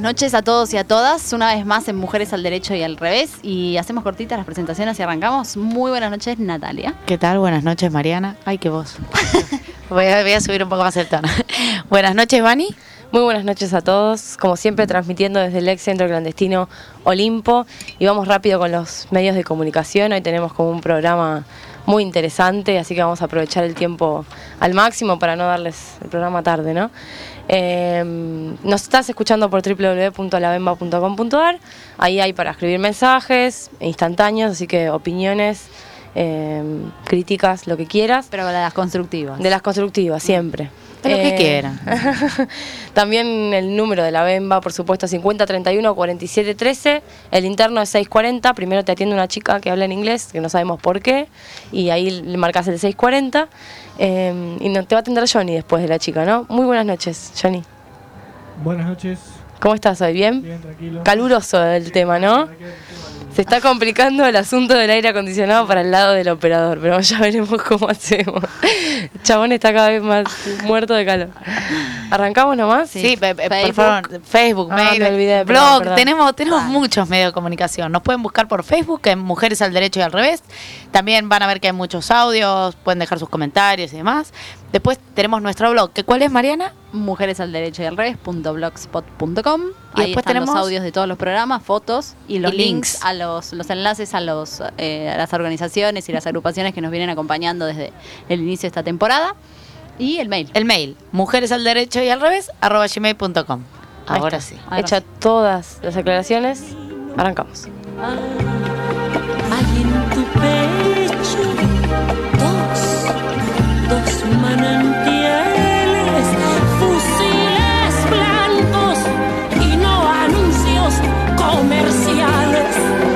noches a todos y a todas, una vez más en Mujeres al Derecho y al Revés, y hacemos cortitas las presentaciones y arrancamos. Muy buenas noches, Natalia. ¿Qué tal? Buenas noches, Mariana. Ay, qué voz. voy a subir un poco más el tono. Buenas noches, Vani. Muy buenas noches a todos, como siempre transmitiendo desde el ex centro clandestino Olimpo, y vamos rápido con los medios de comunicación. Hoy tenemos como un programa muy interesante, así que vamos a aprovechar el tiempo al máximo para no darles el programa tarde, ¿no? Nos estás escuchando por www.labemba.com.ar. Ahí hay para escribir mensajes instantáneos, así que opiniones, críticas, lo que quieras. Pero de las constructivas. De las constructivas, siempre. De lo que quieran. También el número de la Bemba, por supuesto, 5031-4713. El interno es 640. Primero te atiende una chica que habla en inglés, que no sabemos por qué, y ahí le marcas el 640. Y no, te va a atender Johnny después de la chica, ¿no? Muy buenas noches, Johnny. Buenas noches. ¿Cómo estás hoy? ¿Bien? Bien, tranquilo. Caluroso el tema, ¿no? Se está complicando el asunto del aire acondicionado para el lado del operador, pero ya veremos cómo hacemos. El chabón está cada vez más muerto de calor. ¿Arrancamos nomás? Sí, por favor. Facebook, mail, me olvidé, blog. perdón. Tenemos muchos medios de comunicación. Nos pueden buscar por Facebook, en Mujeres al Derecho y al Revés. También van a ver que hay muchos audios, pueden dejar sus comentarios y demás. Después tenemos nuestro blog, que ¿cuál es, Mariana? mujeresalderechoyalrevés.blogspot.com. Ahí después están tenemos los audios de todos los programas, fotos y los Y links links. a los enlaces a las organizaciones y las agrupaciones que nos vienen acompañando desde el inicio de esta temporada. Y el mail. El mail, mujeresalderechoyalrevés @gmail.com. Ahí Ahora está. sí. Hecha todas las aclaraciones, arrancamos. Hay en tu pecho dos manantiales, fusiles blancos y no anuncios comerciales.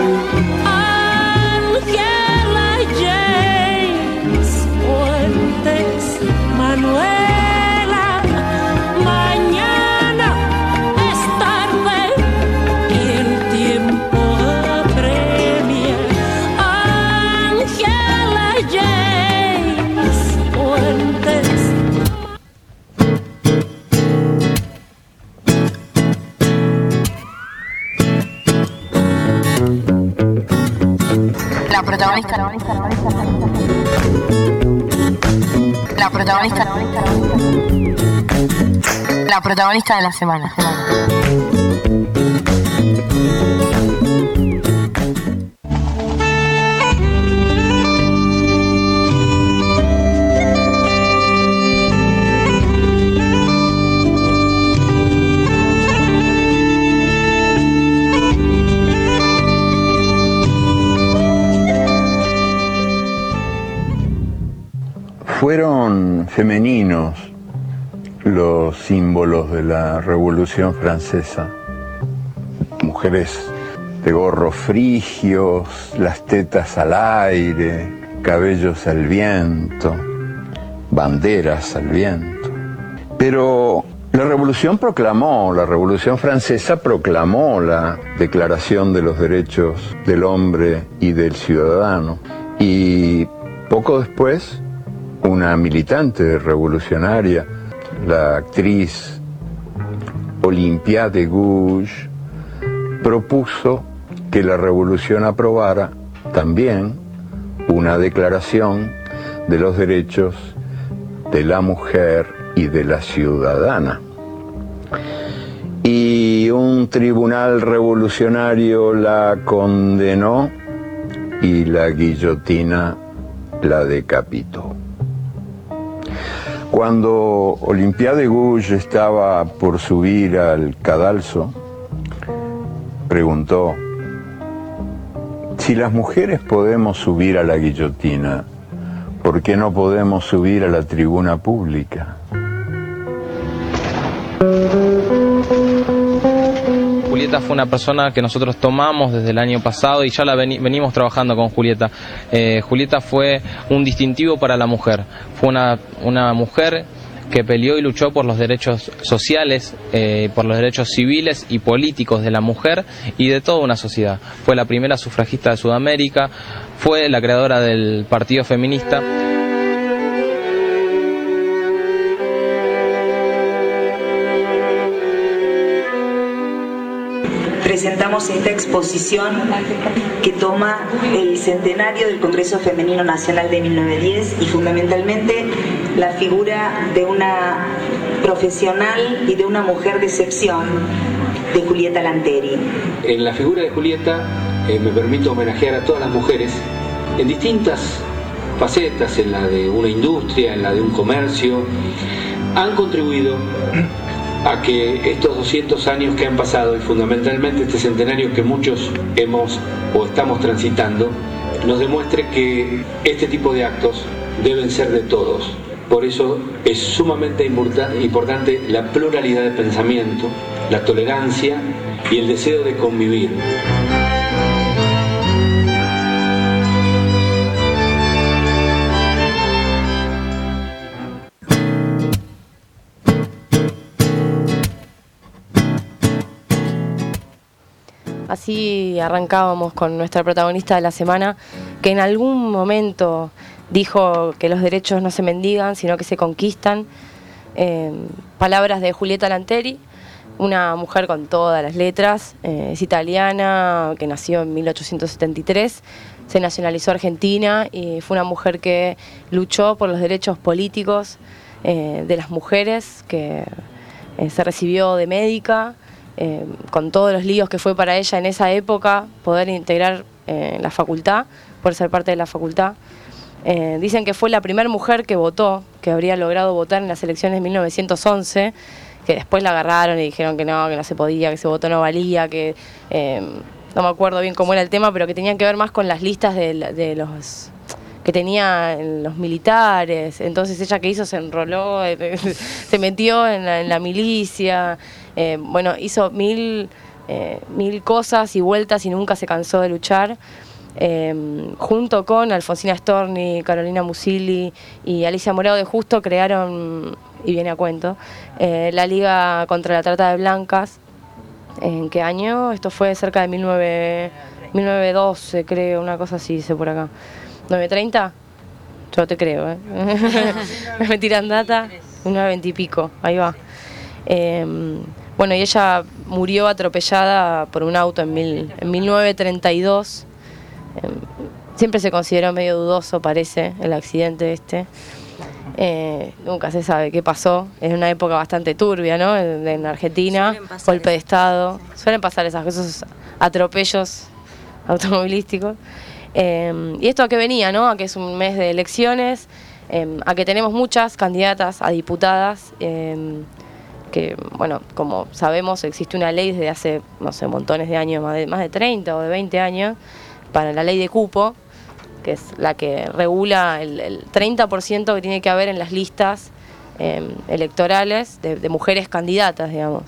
Ángela James Fuentes, Manuela, mañana es tarde y el tiempo apremia. Ángela James Fuentes. La protagonista. La protagonista. La protagonista de la semana. Fueron femeninos los símbolos de la Revolución Francesa. Mujeres de gorros frigios, las tetas al aire, cabellos al viento, banderas al viento. Pero la Revolución Francesa proclamó la Declaración de los Derechos del Hombre y del Ciudadano. Y poco después, una militante revolucionaria, la actriz Olympia de Gouges, propuso que la revolución aprobara también una declaración de los derechos de la mujer y de la ciudadana. Y un tribunal revolucionario la condenó y la guillotina la decapitó. Cuando Olympia de Gouges estaba por subir al cadalso, preguntó: si las mujeres podemos subir a la guillotina, ¿por qué no podemos subir a la tribuna pública? Julieta fue una persona que nosotros tomamos desde el año pasado y ya la venimos trabajando con Julieta. Julieta fue un distintivo para la mujer. Fue una mujer que peleó y luchó por los derechos sociales, por los derechos civiles y políticos de la mujer y de toda una sociedad. Fue la primera sufragista de Sudamérica, fue la creadora del Partido Feminista. presentamos esta exposición que toma el centenario del Congreso Femenino Nacional de 1910 y fundamentalmente la figura de una profesional y de una mujer de excepción, de Julieta Lanteri. En la figura de Julieta me permito homenajear a todas las mujeres en distintas facetas, en la de una industria, en la de un comercio, han contribuido a que estos 200 años que han pasado y fundamentalmente este centenario que muchos hemos o estamos transitando, nos demuestre que este tipo de actos deben ser de todos. Por eso es sumamente importante la pluralidad de pensamiento, la tolerancia y el deseo de convivir. Así arrancábamos con nuestra protagonista de la semana, que en algún momento dijo que los derechos no se mendigan, sino que se conquistan. Palabras de Julieta Lanteri, una mujer con todas las letras, es italiana, que nació en 1873, se nacionalizó argentina y fue una mujer que luchó por los derechos políticos de las mujeres, que se recibió de médica, con todos los líos que fue para ella en esa época poder integrar la facultad, por ser parte de la facultad. Dicen que fue la primera mujer que votó, que habría logrado votar en las elecciones de 1911, que después la agarraron y dijeron que no se podía, que ese voto no valía, que no me acuerdo bien cómo era el tema, pero que tenían que ver más con las listas de los que tenían los militares. Entonces ella, que hizo, se enroló, se metió en la milicia, bueno, hizo mil cosas y vueltas y nunca se cansó de luchar. Junto con Alfonsina Storni, Carolina Musilli y Alicia Morado de Justo crearon, y viene a cuento, la Liga contra la Trata de Blancas. ¿En qué año? Esto fue cerca de 1912, creo, una cosa así, dice por acá. ¿930? Yo te creo, me tiran data. 1920 y pico, ahí va. Bueno, y ella murió atropellada por un auto en 1932. Siempre se consideró medio dudoso, parece, el accidente este. Nunca se sabe qué pasó. Es una época bastante turbia, ¿no? En Argentina, golpe de Estado. Suelen pasar esas cosas, esos atropellos automovilísticos. ¿Y esto a qué venía, no? A que es un mes de elecciones, a que tenemos muchas candidatas a diputadas, que, bueno, como sabemos, existe una ley desde hace, no sé, montones de años, más de 30 o de 20 años, para la ley de cupo, que es la que regula el 30% que tiene que haber en las listas electorales de mujeres candidatas, digamos.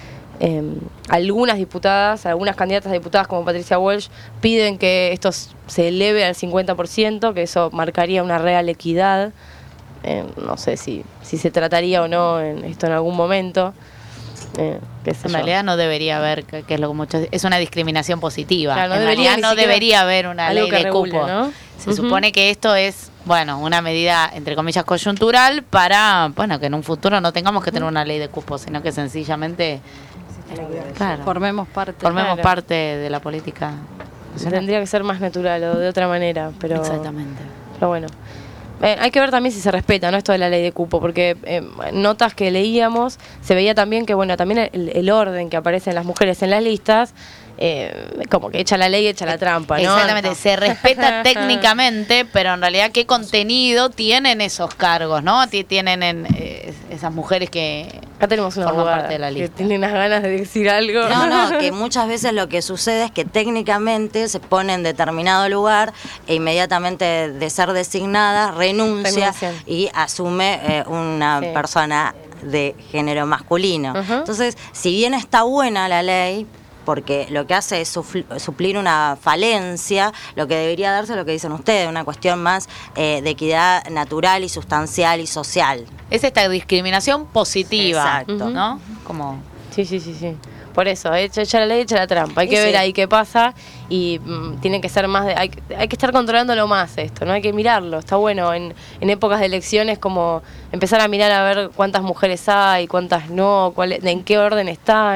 Algunas diputadas, algunas candidatas a diputadas como Patricia Walsh piden que esto se eleve al 50%, que eso marcaría una real equidad. No sé si se trataría o no esto en algún momento. En realidad no debería haber, que es lo que muchos, es una discriminación positiva. Claro, en realidad no debería haber una ley de cupo, ¿no? Se supone que esto es, bueno, una medida entre comillas coyuntural para, bueno, que en un futuro no tengamos que tener una ley de cupo, sino que sencillamente formemos parte de la política nacional. Tendría que ser más natural o de otra manera, pero exactamente. Pero bueno. Hay que ver también si se respeta, ¿no?, esto de la ley de cupo, porque notas que leíamos, se veía también que, bueno, también el orden que aparecen las mujeres en las listas, como que echa la ley, echa la trampa, ¿no? Exactamente, se respeta técnicamente, pero en realidad qué contenido tienen esos cargos, ¿no? Tienen esas mujeres que acá tenemos una forman abogada parte de la lista. que tiene unas ganas de decir algo. No, que muchas veces lo que sucede es que técnicamente se pone en determinado lugar e inmediatamente de ser designada renuncia y asume una persona de género masculino. Entonces, si bien está buena la ley, porque lo que hace es suplir una falencia, lo que debería darse es lo que dicen ustedes, una cuestión más de equidad natural y sustancial y social. Es esta discriminación positiva. Exacto. ¿No? Como... Sí. Por eso, echa la ley, echa la trampa. Hay que ver ahí qué pasa y tiene que ser más hay que estar controlándolo más esto, ¿no? Hay que mirarlo. Está bueno en épocas de elecciones como empezar a mirar a ver cuántas mujeres hay, cuántas no, en qué orden están.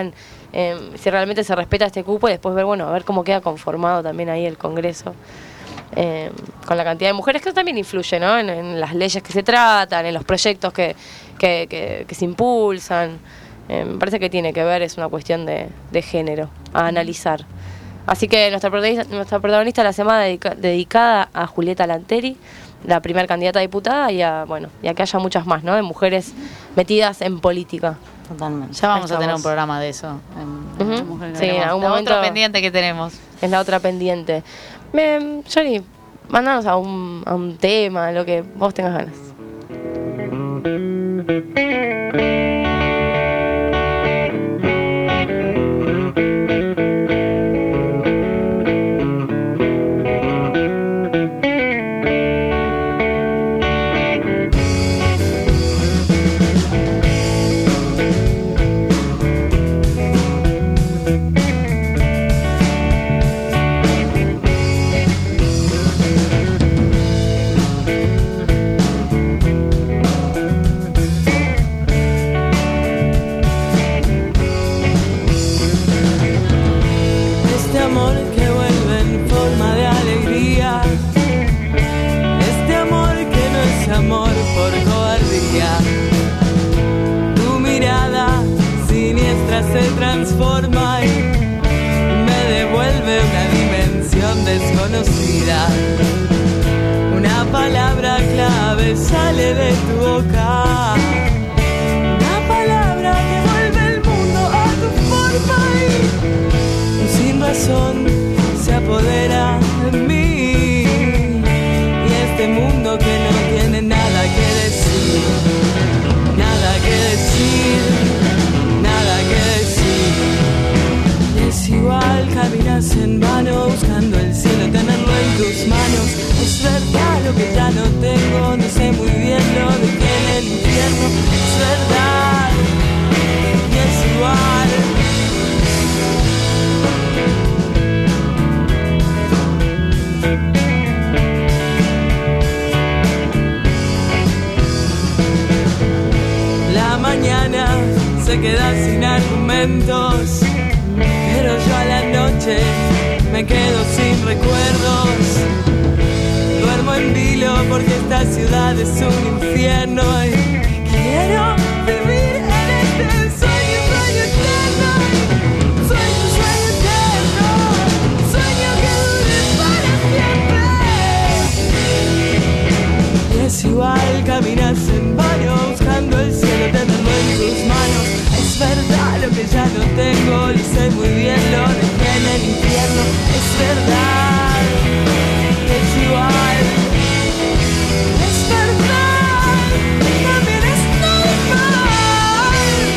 si realmente se respeta este cupo y después ver, bueno, a ver cómo queda conformado también ahí el Congreso. Con la cantidad de mujeres que también influye, ¿no? En las leyes que se tratan, en los proyectos que se impulsan. Me parece que tiene que ver, es una cuestión de género, a analizar. Así que nuestra protagonista de la semana dedicada a Julieta Lanteri, la primera candidata a diputada, y a que haya muchas más, ¿no? De mujeres metidas en política. Totalmente. Ya vamos a tener un programa de eso. Sí, en algún momento. Otro pendiente que tenemos. Es la otra pendiente. Johnny, mándanos a un tema, lo que vos tengas ganas. Se transforma y me devuelve una dimensión desconocida. Una palabra clave sale de tu boca, una palabra que vuelve el mundo a tu forma y sin razón se apodera de mí. Y este mundo que no tiene nada que decir, nada que decir. Es igual, caminas en vano buscando el cielo, tenerlo en tus manos. Es verdad lo que ya no tengo, no sé muy bien lo dejé en el infierno. Es verdad, y es igual. La mañana se queda sin argumentos, pero yo a la noche me quedo sin recuerdos. Duermo en vilo porque esta ciudad es un infierno y quiero vivir en este sueño eterno. Sueño eterno, sueño que dure para siempre. Y es igual, caminas en vano buscando el cielo, tenerlo en tus manos. Es verdad lo que ya no tengo, lo sé muy bien, lo dejé en el infierno. Es verdad, es igual. Es verdad, también es normal.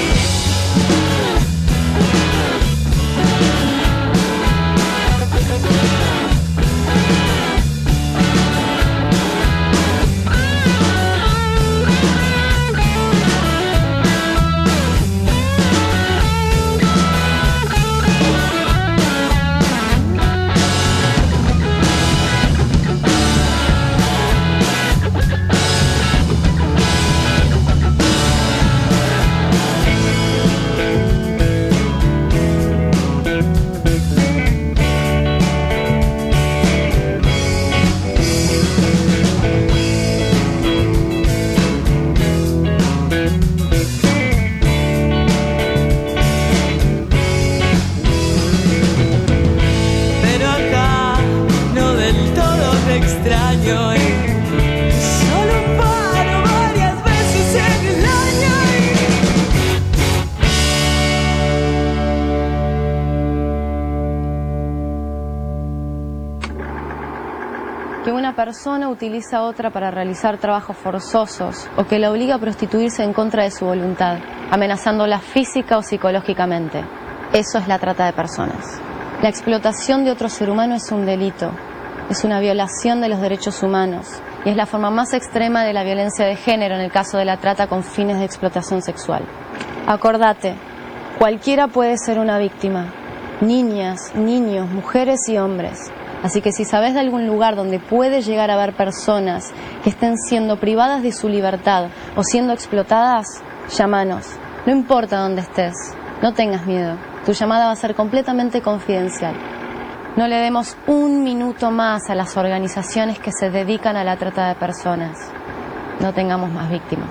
Que una persona utiliza a otra para realizar trabajos forzosos o que la obliga a prostituirse en contra de su voluntad, amenazándola física o psicológicamente. Eso es la trata de personas. La explotación de otro ser humano es un delito, es una violación de los derechos humanos y es la forma más extrema de la violencia de género en el caso de la trata con fines de explotación sexual. Acordate, cualquiera puede ser una víctima, niñas, niños, mujeres y hombres. Así que si sabes de algún lugar donde puede llegar a haber personas que estén siendo privadas de su libertad o siendo explotadas, llámanos. No importa dónde estés, no tengas miedo. Tu llamada va a ser completamente confidencial. No le demos un minuto más a las organizaciones que se dedican a la trata de personas. No tengamos más víctimas.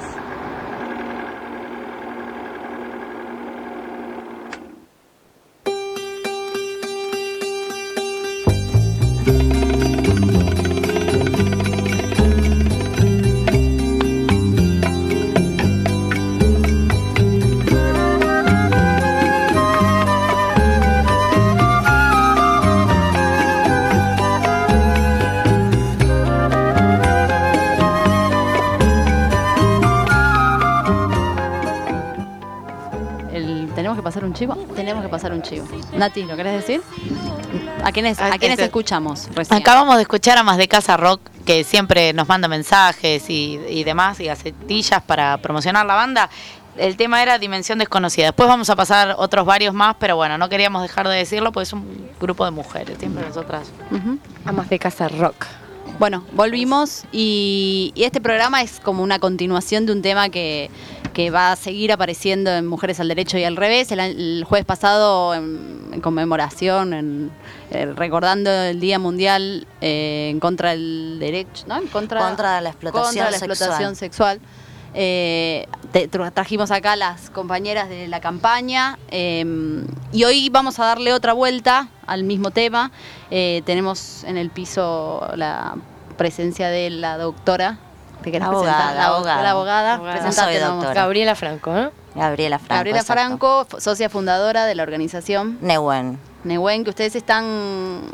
¿Tenemos que pasar un chivo? Tenemos que pasar un chivo. Nati, ¿lo querés decir? ¿A quiénes escuchamos recién? Acabamos de escuchar a Más de Casa Rock, que siempre nos manda mensajes y demás, y gacetillas para promocionar la banda. El tema era Dimensión Desconocida. Después vamos a pasar otros varios más, pero bueno, no queríamos dejar de decirlo porque es un grupo de mujeres, siempre nosotras. A Más de Casa Rock. Bueno, volvimos y este programa es como una continuación de un tema que va a seguir apareciendo en Mujeres al Derecho y al Revés. El jueves pasado, en conmemoración, recordando el Día Mundial en contra del derecho, ¿no? Contra la explotación sexual. Trajimos acá las compañeras de la campaña y hoy vamos a darle otra vuelta al mismo tema. Tenemos en el piso la presencia de la doctora. ¿Te querés presentar? La abogada. Presentate, Gabriela Franco, ¿no? Gabriela Franco, socia fundadora de la organización Nehuen, que ustedes están,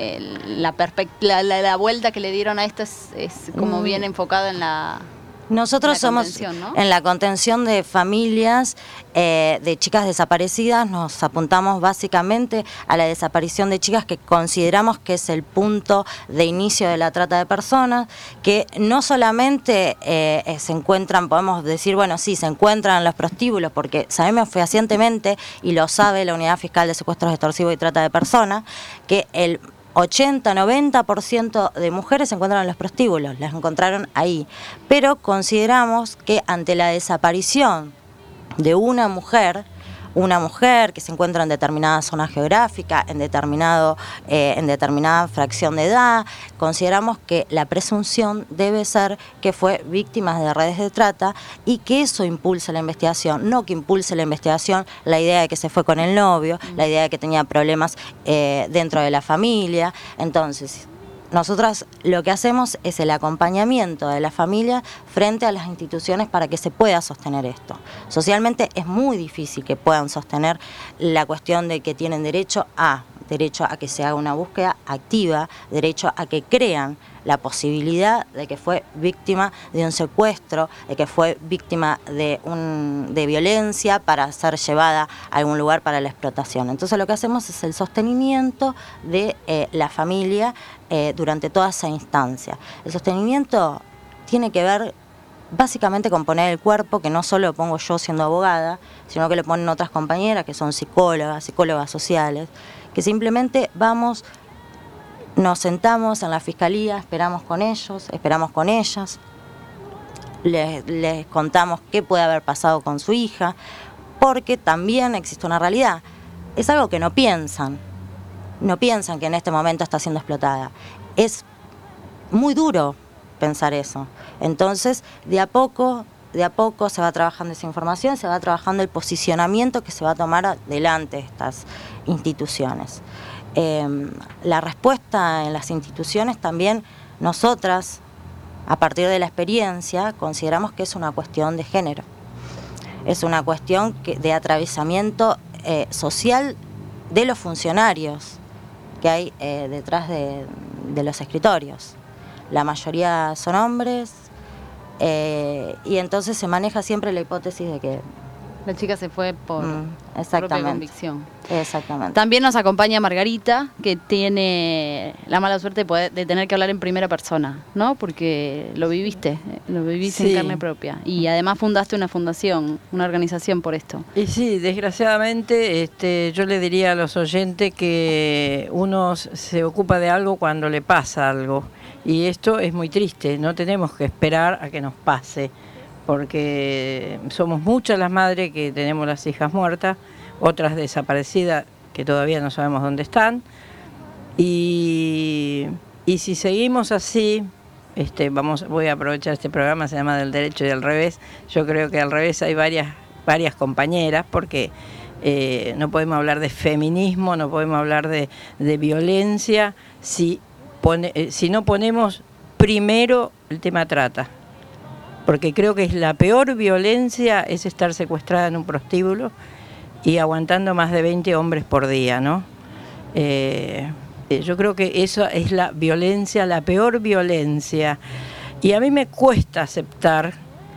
la vuelta que le dieron a esto es como bien enfocado en la... Nosotros somos en la contención de familias de chicas desaparecidas. Nos apuntamos básicamente a la desaparición de chicas que consideramos que es el punto de inicio de la trata de personas, que no solamente se encuentran, podemos decir, bueno, sí, se encuentran en los prostíbulos, porque sabemos fehacientemente, y lo sabe la Unidad Fiscal de Secuestros Extorsivos y Trata de Personas, que el 80-90% de mujeres se encuentran en los prostíbulos, las encontraron ahí. Pero consideramos que ante la desaparición de una mujer que se encuentra en determinada zona geográfica, en determinada fracción de edad, consideramos que la presunción debe ser que fue víctima de redes de trata y que eso impulse la investigación, no que impulse la investigación la idea de que se fue con el novio, la idea de que tenía problemas dentro de la familia. Entonces, nosotras lo que hacemos es el acompañamiento de la familia frente a las instituciones para que se pueda sostener esto. Socialmente es muy difícil que puedan sostener la cuestión de que tienen derecho a que se haga una búsqueda activa, derecho a que crean la posibilidad de que fue víctima de un secuestro, de que fue víctima de violencia para ser llevada a algún lugar para la explotación. Entonces lo que hacemos es el sostenimiento de la familia durante toda esa instancia. El sostenimiento tiene que ver básicamente con poner el cuerpo, que no solo lo pongo yo siendo abogada, sino que lo ponen otras compañeras que son psicólogas sociales, que simplemente nos sentamos en la fiscalía, esperamos con ellos, esperamos con ellas, les contamos qué puede haber pasado con su hija, porque también existe una realidad. Es algo que no piensan que en este momento está siendo explotada. Es muy duro pensar eso. Entonces, de a poco se va trabajando esa información, se va trabajando el posicionamiento que se va a tomar adelante estas instituciones. La respuesta en las instituciones también, nosotras, a partir de la experiencia, consideramos que es una cuestión de género. Es una cuestión de atravesamiento social de los funcionarios que hay detrás de los escritorios. La mayoría son hombres y entonces se maneja siempre la hipótesis de que la chica se fue por propia convicción. Exactamente. También nos acompaña Margarita, que tiene la mala suerte de tener que hablar en primera persona, ¿no? Porque lo viviste sí, en carne propia. Y además fundaste una fundación, una organización por esto. Y sí, desgraciadamente yo le diría a los oyentes que uno se ocupa de algo cuando le pasa algo. Y esto es muy triste, no tenemos que esperar a que nos pase, porque somos muchas las madres que tenemos las hijas muertas otras desaparecidas que todavía no sabemos dónde están. Y si seguimos así, voy a aprovechar este programa, se llama Del Derecho y del Revés. Yo creo que al revés hay varias compañeras, porque no podemos hablar de feminismo, no podemos hablar de violencia si no ponemos primero el tema trata. Porque creo que es la peor violencia es estar secuestrada en un prostíbulo y aguantando más de 20 hombres por día, ¿no? Yo creo que eso es la violencia, la peor violencia. Y a mí me cuesta aceptar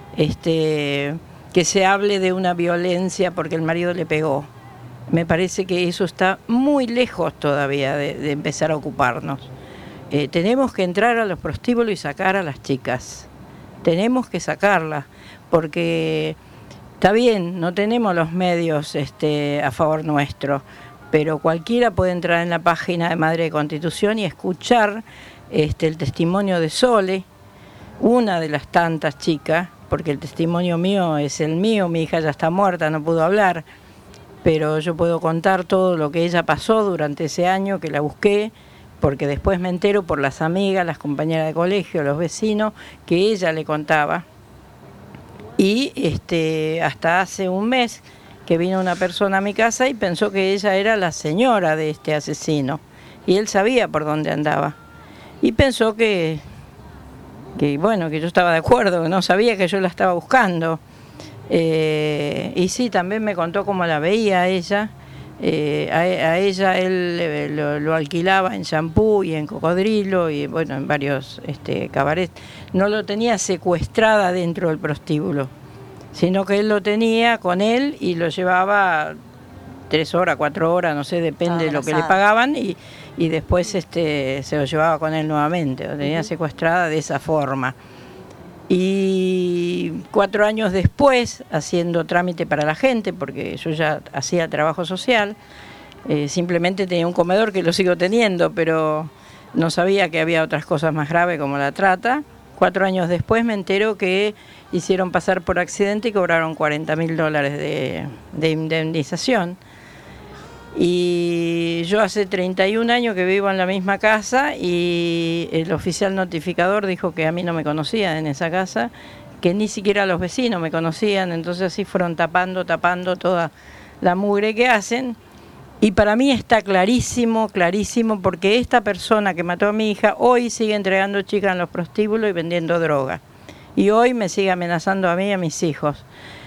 que se hable de una violencia porque el marido le pegó. Me parece que eso está muy lejos todavía de empezar a ocuparnos. Tenemos que entrar a los prostíbulos y sacar a las chicas. Tenemos que sacarlas, porque está bien, no tenemos los medios a favor nuestro, pero cualquiera puede entrar en la página de Madre de Constitución y escuchar el testimonio de Sole, una de las tantas chicas, porque el testimonio mío es el mío, mi hija ya está muerta, no pudo hablar, pero yo puedo contar todo lo que ella pasó durante ese año que la busqué, porque después me entero por las amigas, las compañeras de colegio, los vecinos, que ella le contaba. Y hasta hace un mes que vino una persona a mi casa y pensó que ella era la señora de este asesino. Y él sabía por dónde andaba. Y pensó que yo estaba de acuerdo, que no sabía que yo la estaba buscando. Y sí, también me contó cómo la veía ella. A ella él lo alquilaba en Champú y en Cocodrilo y bueno, en varios cabarets. No lo tenía secuestrada dentro del prostíbulo, sino que él lo tenía con él y lo llevaba 3 horas, 4 horas, no sé, depende de lo que le pagaban, y después se lo llevaba con él nuevamente. Lo tenía secuestrada de esa forma. Y 4 años después, haciendo trámite para la gente, porque yo ya hacía trabajo social, simplemente tenía un comedor que lo sigo teniendo, pero no sabía que había otras cosas más graves como la trata. 4 años después me entero que hicieron pasar por accidente y cobraron $40.000 de indemnización. Y yo hace 31 años que vivo en la misma casa y el oficial notificador dijo que a mí no me conocían en esa casa, que ni siquiera los vecinos me conocían, entonces así fueron tapando toda la mugre que hacen. Y para mí está clarísimo, porque esta persona que mató a mi hija hoy sigue entregando chicas en los prostíbulos y vendiendo droga. Y hoy me sigue amenazando a mí y a mis hijos.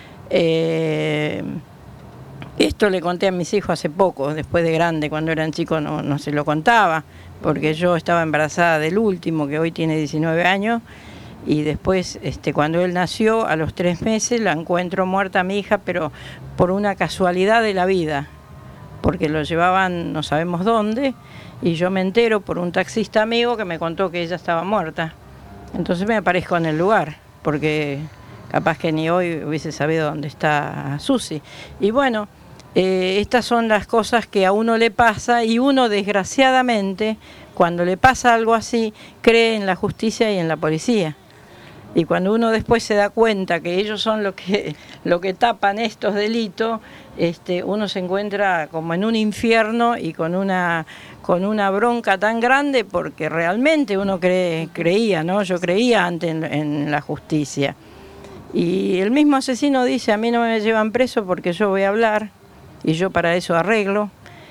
Esto le conté a mis hijos hace poco, después de grande, cuando eran chicos no se lo contaba, porque yo estaba embarazada del último, que hoy tiene 19 años, y después, cuando él nació, a los 3 meses, la encuentro muerta a mi hija, pero por una casualidad de la vida, porque lo llevaban no sabemos dónde, y yo me entero por un taxista amigo que me contó que ella estaba muerta. Entonces me aparezco en el lugar, porque capaz que ni hoy hubiese sabido dónde está Susi. Y bueno, estas son las cosas que a uno le pasa, y uno desgraciadamente, cuando le pasa algo así, cree en la justicia y en la policía. Y cuando uno después se da cuenta que ellos son lo que tapan estos delitos, uno se encuentra como en un infierno y con una bronca tan grande, porque realmente uno creía, ¿no? Yo creía antes en la justicia. Y el mismo asesino dice: a mí no me llevan preso porque yo voy a hablar y yo para eso arreglo.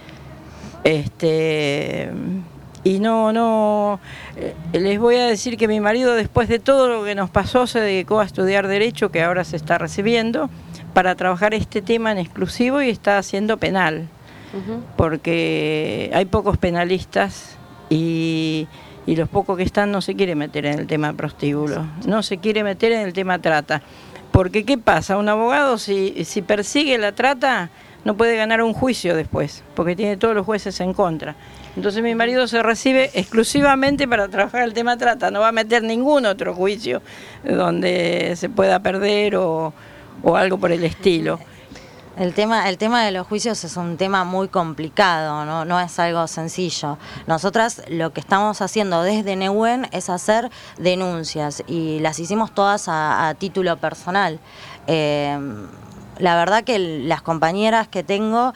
Y les voy a decir que mi marido, después de todo lo que nos pasó, se dedicó a estudiar Derecho, que ahora se está recibiendo, para trabajar este tema en exclusivo, y está haciendo penal, porque hay pocos penalistas y los pocos que están no se quiere meter en el tema prostíbulo, no se quiere meter en el tema trata. Porque ¿qué pasa? Un abogado si persigue la trata no puede ganar un juicio después, porque tiene todos los jueces en contra. Entonces mi marido se recibe exclusivamente para trabajar el tema trata, no va a meter ningún otro juicio donde se pueda perder o algo por el estilo. El tema de los juicios es un tema muy complicado, no es algo sencillo. Nosotras lo que estamos haciendo desde Nehuen es hacer denuncias, y las hicimos todas a título personal. la verdad que las compañeras que tengo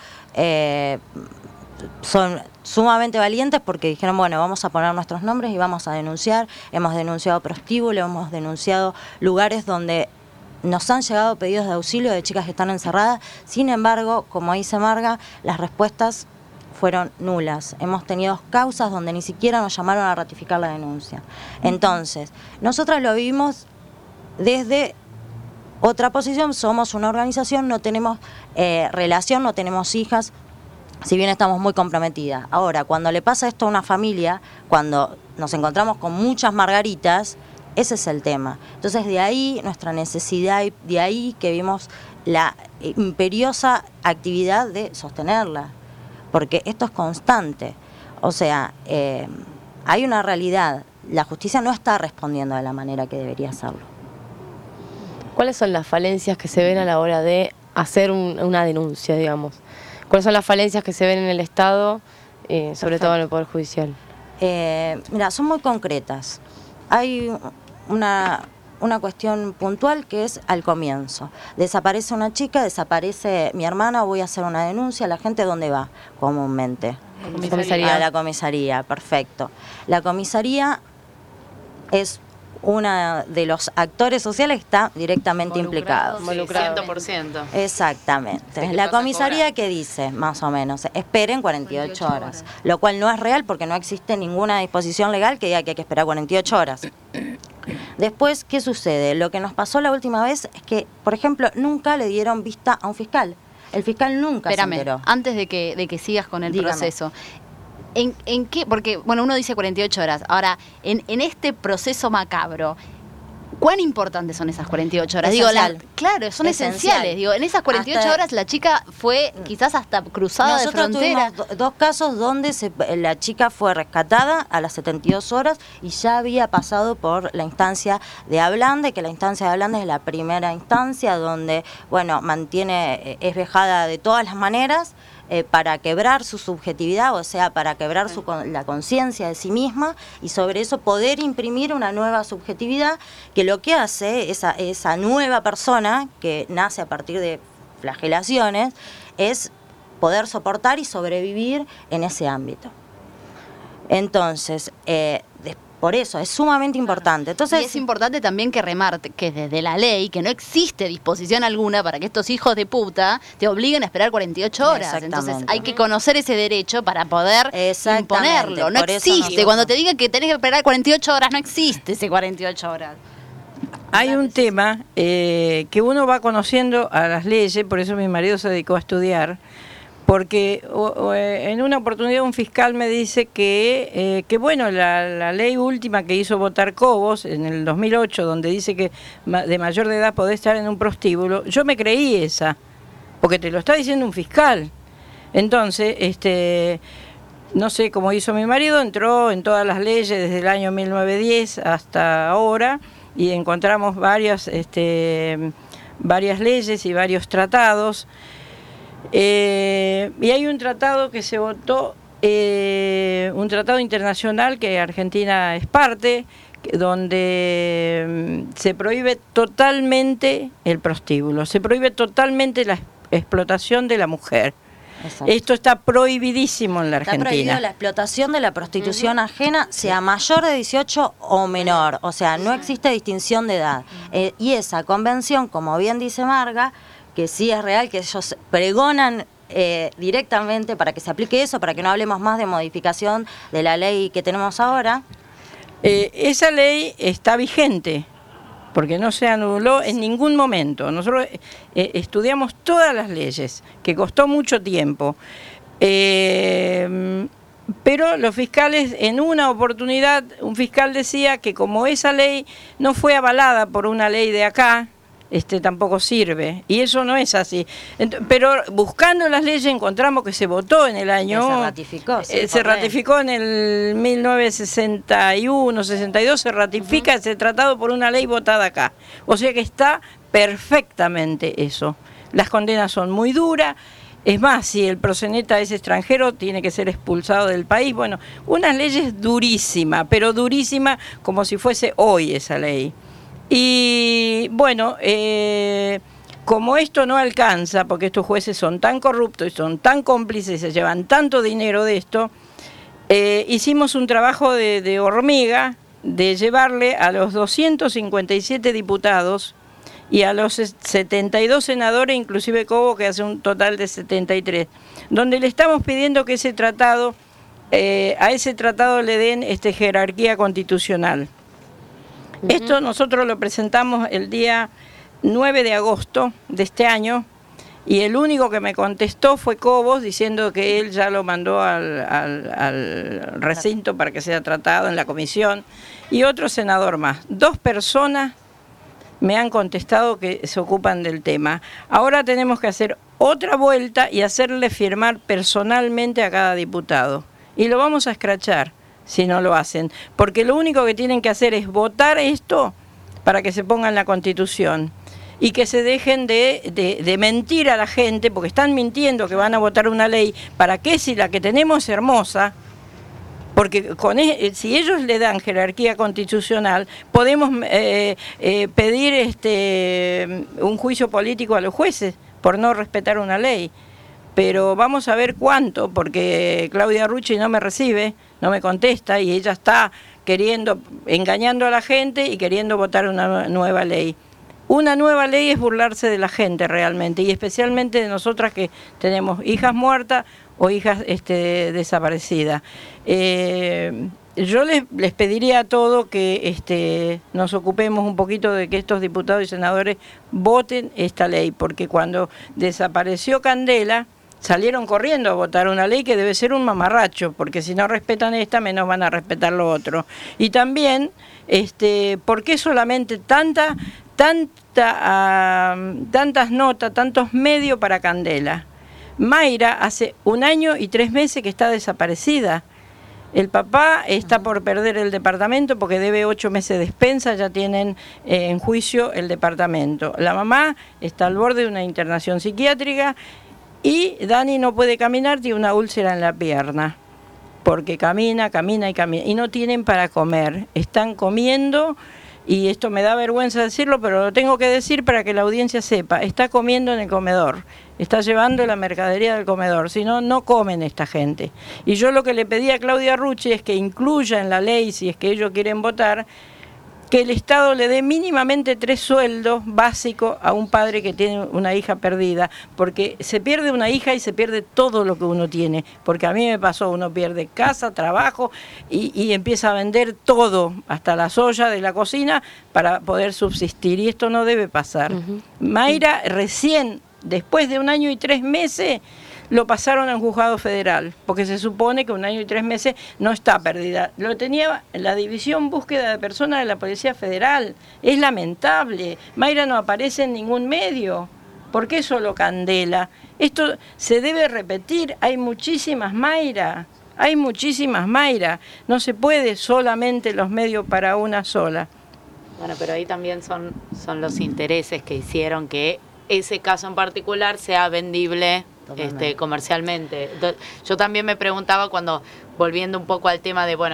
son sumamente valientes porque dijeron, bueno, vamos a poner nuestros nombres y vamos a denunciar. Hemos denunciado prostíbulo, hemos denunciado lugares donde nos han llegado pedidos de auxilio de chicas que están encerradas. Sin embargo, como dice Marga, las respuestas fueron nulas. Hemos tenido causas donde ni siquiera nos llamaron a ratificar la denuncia. Entonces, nosotras lo vimos desde otra posición. Somos una organización, no tenemos relación, no tenemos hijas, si bien estamos muy comprometidas. Ahora, cuando le pasa esto a una familia, cuando nos encontramos con muchas Margaritas, ese es el tema. Entonces, de ahí nuestra necesidad y de ahí que vimos la imperiosa actividad de sostenerla, porque esto es constante. O sea, hay una realidad. La justicia no está respondiendo de la manera que debería hacerlo. ¿Cuáles son las falencias que se ven a la hora de hacer una denuncia, digamos? ¿Cuáles son las falencias que se ven en el Estado, sobre todo en el Poder Judicial? Mira, son muy concretas. Hay una cuestión puntual que es al comienzo. Desaparece una chica, desaparece mi hermana, voy a hacer una denuncia. ¿La gente dónde va comúnmente? A la comisaría, perfecto. La comisaría es uno de los actores sociales que está directamente implicado. 100%. Exactamente. La comisaría que dice, más o menos, esperen 48 horas, lo cual no es real porque no existe ninguna disposición legal que diga que hay que esperar 48 horas. Después, ¿qué sucede? Lo que nos pasó la última vez es que, por ejemplo, nunca le dieron vista a un fiscal. El fiscal nunca se enteró. Antes de que sigas con el proceso. ¿En qué? Porque, bueno, uno dice 48 horas. Ahora, en este proceso macabro, ¿cuán importantes son esas 48 horas? Esencial. Claro, son esenciales. Digo, en esas 48 horas la chica fue quizás hasta cruzada de frontera. Tuvimos dos casos donde la chica fue rescatada a las 72 horas y ya había pasado por la instancia de Ablande, que la instancia de Ablande es la primera instancia donde, bueno, es vejada de todas las maneras, para quebrar su subjetividad, o sea, para quebrar la conciencia de sí misma y sobre eso poder imprimir una nueva subjetividad que lo que hace esa nueva persona que nace a partir de flagelaciones es poder soportar y sobrevivir en ese ámbito. Entonces, por eso es sumamente importante. Entonces, y es importante también que remarte que desde la ley, que no existe disposición alguna para que estos hijos de puta te obliguen a esperar 48 horas. Entonces hay que conocer ese derecho para poder imponerlo. No existe. Cuando te digan que tenés que esperar 48 horas, no existe ese 48 horas. Hay un tema que uno va conociendo a las leyes, por eso mi marido se dedicó a estudiar, porque en una oportunidad un fiscal me dice que bueno, la ley última que hizo votar Cobos en el 2008, donde dice que de mayor de edad podés estar en un prostíbulo, yo me creí esa, porque te lo está diciendo un fiscal. Entonces, no sé cómo hizo mi marido, entró en todas las leyes desde el año 1910 hasta ahora y encontramos varias leyes y varios tratados. Y hay un tratado que se votó, un tratado internacional que Argentina es parte, donde se prohíbe totalmente el prostíbulo, se prohíbe totalmente la explotación de la mujer. Exacto. Esto está prohibidísimo en la Argentina. Está prohibido la explotación de la prostitución ajena, sea mayor de 18 o menor, o sea, no existe distinción de edad. Y esa convención, como bien dice Marga, que sí es real, que ellos pregonan directamente para que se aplique eso, para que no hablemos más de modificación de la ley que tenemos ahora. Esa ley está vigente, porque no se anuló en ningún momento. Nosotros estudiamos todas las leyes, que costó mucho tiempo. Pero los fiscales, en una oportunidad, un fiscal decía que como esa ley no fue avalada por una ley de acá, tampoco sirve, y eso no es así. Pero buscando las leyes encontramos que se votó en el año... Se ratificó. Sí, se ratificó en el 1961, 62, se ratifica ese tratado por una ley votada acá. O sea que está perfectamente eso. Las condenas son muy duras. Es más, si el proxeneta es extranjero, tiene que ser expulsado del país. Bueno, unas leyes durísimas, pero durísimas como si fuese hoy esa ley. Y bueno, como esto no alcanza, porque estos jueces son tan corruptos y son tan cómplices, se llevan tanto dinero de esto, hicimos un trabajo de hormiga, de llevarle a los 257 diputados y a los 72 senadores, inclusive Cobo, que hace un total de 73, donde le estamos pidiendo que ese tratado, a ese tratado le den jerarquía constitucional. Esto nosotros lo presentamos el día 9 de agosto de este año, y el único que me contestó fue Cobos, diciendo que él ya lo mandó al recinto para que sea tratado en la comisión, y otro senador más. 2 personas me han contestado que se ocupan del tema. Ahora tenemos que hacer otra vuelta y hacerle firmar personalmente a cada diputado. Y lo vamos a escrachar si no lo hacen, porque lo único que tienen que hacer es votar esto para que se ponga en la Constitución. Y que se dejen de mentir a la gente, porque están mintiendo que van a votar una ley. ¿Para qué? Si la que tenemos es hermosa, porque si ellos le dan jerarquía constitucional, podemos pedir un juicio político a los jueces por no respetar una ley. Pero vamos a ver cuánto, porque Claudia Rucci no me recibe, no me contesta, y ella está engañando a la gente y queriendo votar una nueva ley. Una nueva ley es burlarse de la gente realmente, y especialmente de nosotras que tenemos hijas muertas o hijas desaparecidas. Yo les pediría a todos que nos ocupemos un poquito de que estos diputados y senadores voten esta ley, porque cuando desapareció Candela, salieron corriendo a votar una ley que debe ser un mamarracho, porque si no respetan esta, menos van a respetar lo otro. Y también, ¿por qué solamente tantas notas, tantos medios para Candela? Mayra hace 1 año y 3 meses que está desaparecida. El papá está por perder el departamento porque debe 8 meses de despensa, ya tienen en juicio el departamento. La mamá está al borde de una internación psiquiátrica y Dani no puede caminar, tiene una úlcera en la pierna, porque camina y no tienen para comer. Están comiendo, y esto me da vergüenza decirlo, pero lo tengo que decir para que la audiencia sepa, está comiendo en el comedor, está llevando la mercadería del comedor, si no, no comen esta gente. Y yo lo que le pedí a Claudia Rucci es que incluya en la ley, si es que ellos quieren votar, que el Estado le dé mínimamente 3 sueldos básicos a un padre que tiene una hija perdida, porque se pierde una hija y se pierde todo lo que uno tiene, porque a mí me pasó, uno pierde casa, trabajo y empieza a vender todo, hasta las ollas de la cocina, para poder subsistir, y esto no debe pasar. Mayra recién, después de 1 año y 3 meses, lo pasaron a un juzgado federal, porque se supone que 1 año y 3 meses no está perdida. Lo tenía la División Búsqueda de Personas de la Policía Federal. Es lamentable. Mayra no aparece en ningún medio. ¿Por qué solo Candela? Esto se debe repetir. Hay muchísimas Mayra. Hay muchísimas Mayra. No se puede solamente los medios para una sola. Bueno, pero ahí también son los intereses que hicieron que ese caso en particular sea vendible comercialmente. Entonces, yo también me preguntaba, cuando volviendo un poco al tema de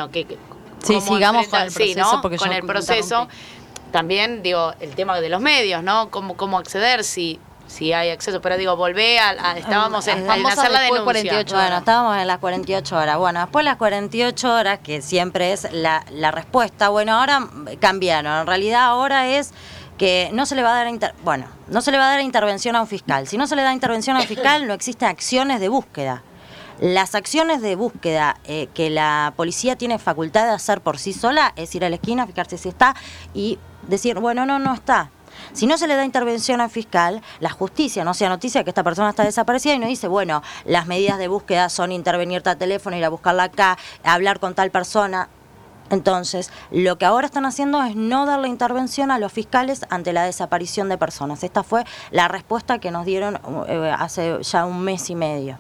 sigamos con el proceso, ¿no? porque con el proceso también digo el tema de los medios, ¿no? Cómo acceder si hay acceso, pero digo, estábamos en hacer la denuncia. 48 horas. Bueno, estábamos en las 48 horas. Bueno, después las 48 horas, que siempre es la respuesta, bueno, ahora cambiaron. En realidad ahora es que no se le va a dar intervención a un fiscal. Si no se le da intervención a un fiscal, no existen acciones de búsqueda. Las acciones de búsqueda que la policía tiene facultad de hacer por sí sola es ir a la esquina, fijarse si está y decir, bueno, no está. Si no se le da intervención al fiscal, la justicia no sea noticia que esta persona está desaparecida y no dice, bueno, las medidas de búsqueda son intervenirte al teléfono, ir a buscarla acá, hablar con tal persona. Entonces, lo que ahora están haciendo es no darle intervención a los fiscales ante la desaparición de personas. Esta fue la respuesta que nos dieron hace ya 1 mes y medio.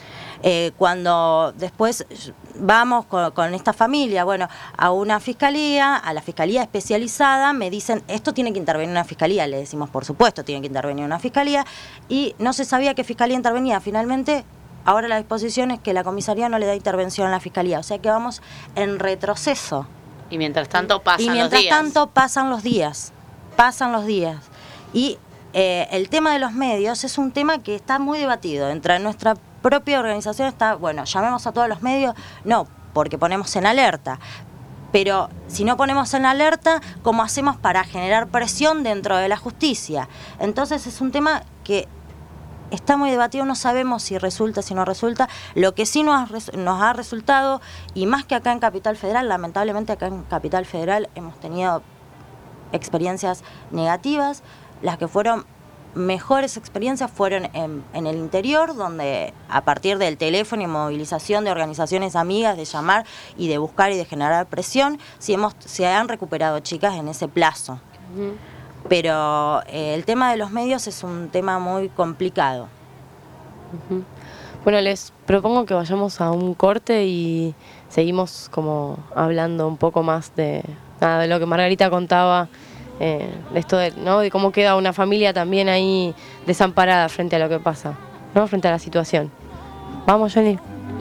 Cuando después vamos con esta familia, bueno, a una fiscalía, a la fiscalía especializada, me dicen, esto tiene que intervenir una fiscalía. Le decimos, por supuesto, tiene que intervenir una fiscalía, y no se sabía qué fiscalía intervenía. Finalmente, ahora la disposición es que la comisaría no le da intervención a la fiscalía, o sea que vamos en retroceso. Y mientras tanto pasan los días. Y mientras tanto pasan los días. Y el tema de los medios es un tema que está muy debatido. Entre nuestra propia organización está, bueno, llamemos a todos los medios, no, porque ponemos en alerta. Pero si no ponemos en alerta, ¿cómo hacemos para generar presión dentro de la justicia? Entonces es un tema que está muy debatido, no sabemos si resulta, si no resulta. Lo que sí nos ha resultado, y más que acá en Capital Federal, lamentablemente acá en Capital Federal hemos tenido experiencias negativas. Las que fueron mejores experiencias fueron en el interior, donde a partir del teléfono y movilización de organizaciones amigas, de llamar y de buscar y de generar presión, se han recuperado chicas en ese plazo. Pero el tema de los medios es un tema muy complicado. Bueno, les propongo que vayamos a un corte y seguimos como hablando un poco más de lo que Margarita contaba, de esto ¿no? De cómo queda una familia también ahí desamparada frente a lo que pasa, ¿no? Frente a la situación. Vamos, Jenny.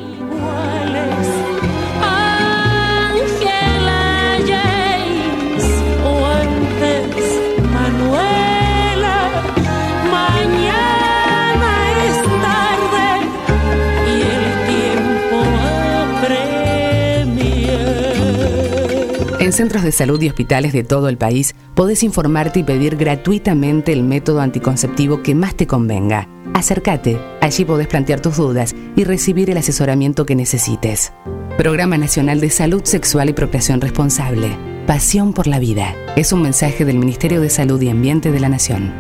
Ángela, James, Fuentes, Manuela, mañana es tarde y el tiempo apremia. En centros de salud y hospitales de todo el país podés informarte y pedir gratuitamente el método anticonceptivo que más te convenga. Acércate, allí podés plantear tus dudas y recibir el asesoramiento que necesites. Programa Nacional de Salud Sexual y Procreación Responsable. Pasión por la vida. Es un mensaje del Ministerio de Salud y Ambiente de la Nación.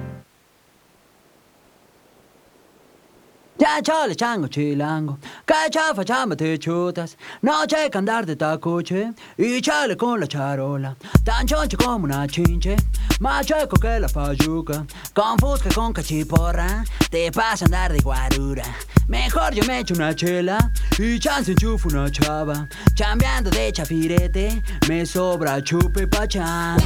Ya chale chango chilango, cacha fachamba te chutas, noche que andar de tacoche y chale con la charola, tan choncho como una chinche, más chueco que la fayuca, con fusca con cachiporra, te pasa a andar de guarura. Mejor yo me echo una chela y chance enchufo una chava, chambeando de chafirete, me sobra chupe pachanga.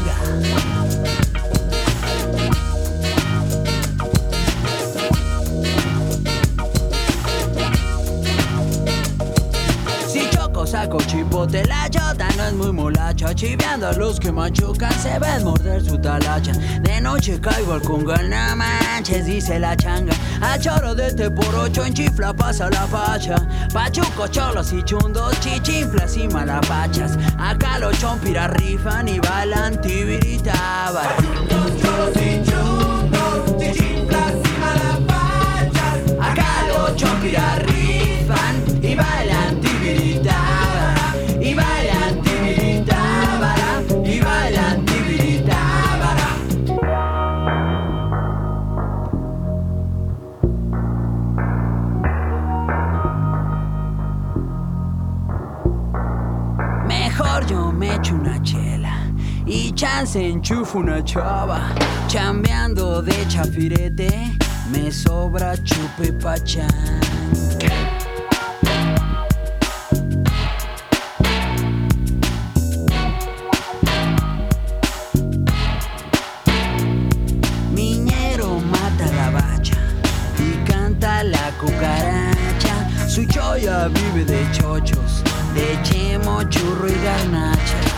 Saco chipote, la chota no es muy molacha, chiveando a los que machucan, se ven morder su talacha. De noche caigo al congal, no manches, dice la changa. A choro de este por 8 en chifla pasa la facha. Pachuco, cholos y chundos, chichinflas y malapachas. Acá los chompiras rifan y bailan tibiritábar. Pachucos, cholos y chundos, chichinflas y malapachas. Acá los chompiras rifan y bailan tibiritábar. Y bailan tibiritábara, y bailan tibiritábara. Mejor yo me echo una chela y chance enchufo una chava. Chambeando de chafirete, me sobra chupe pachán. Su choya vive de chochos, de chemo, churro y garnachas.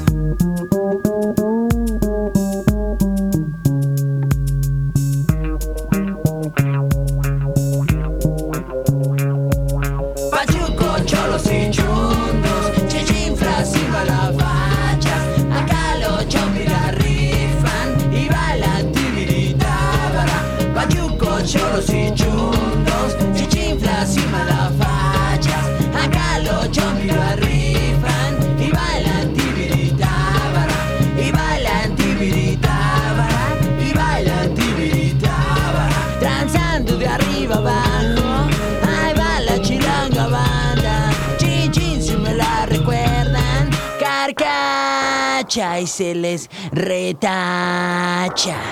Pachuco, cholos y chundos, chichinflas y balabachas. Acá los chompiras rifan y bailan tibiritábara. Pachuco, cholos y chundos, chichinflas y malafachas. Acá los chompiras rifan y bailan tibiritábara. Y bailan tibiritábara. Y bailan tibiritábara. Transando de arriba abajo, ahí va la chilanga banda. Chin chin si me la recuerdan, carcacha y se les retacha.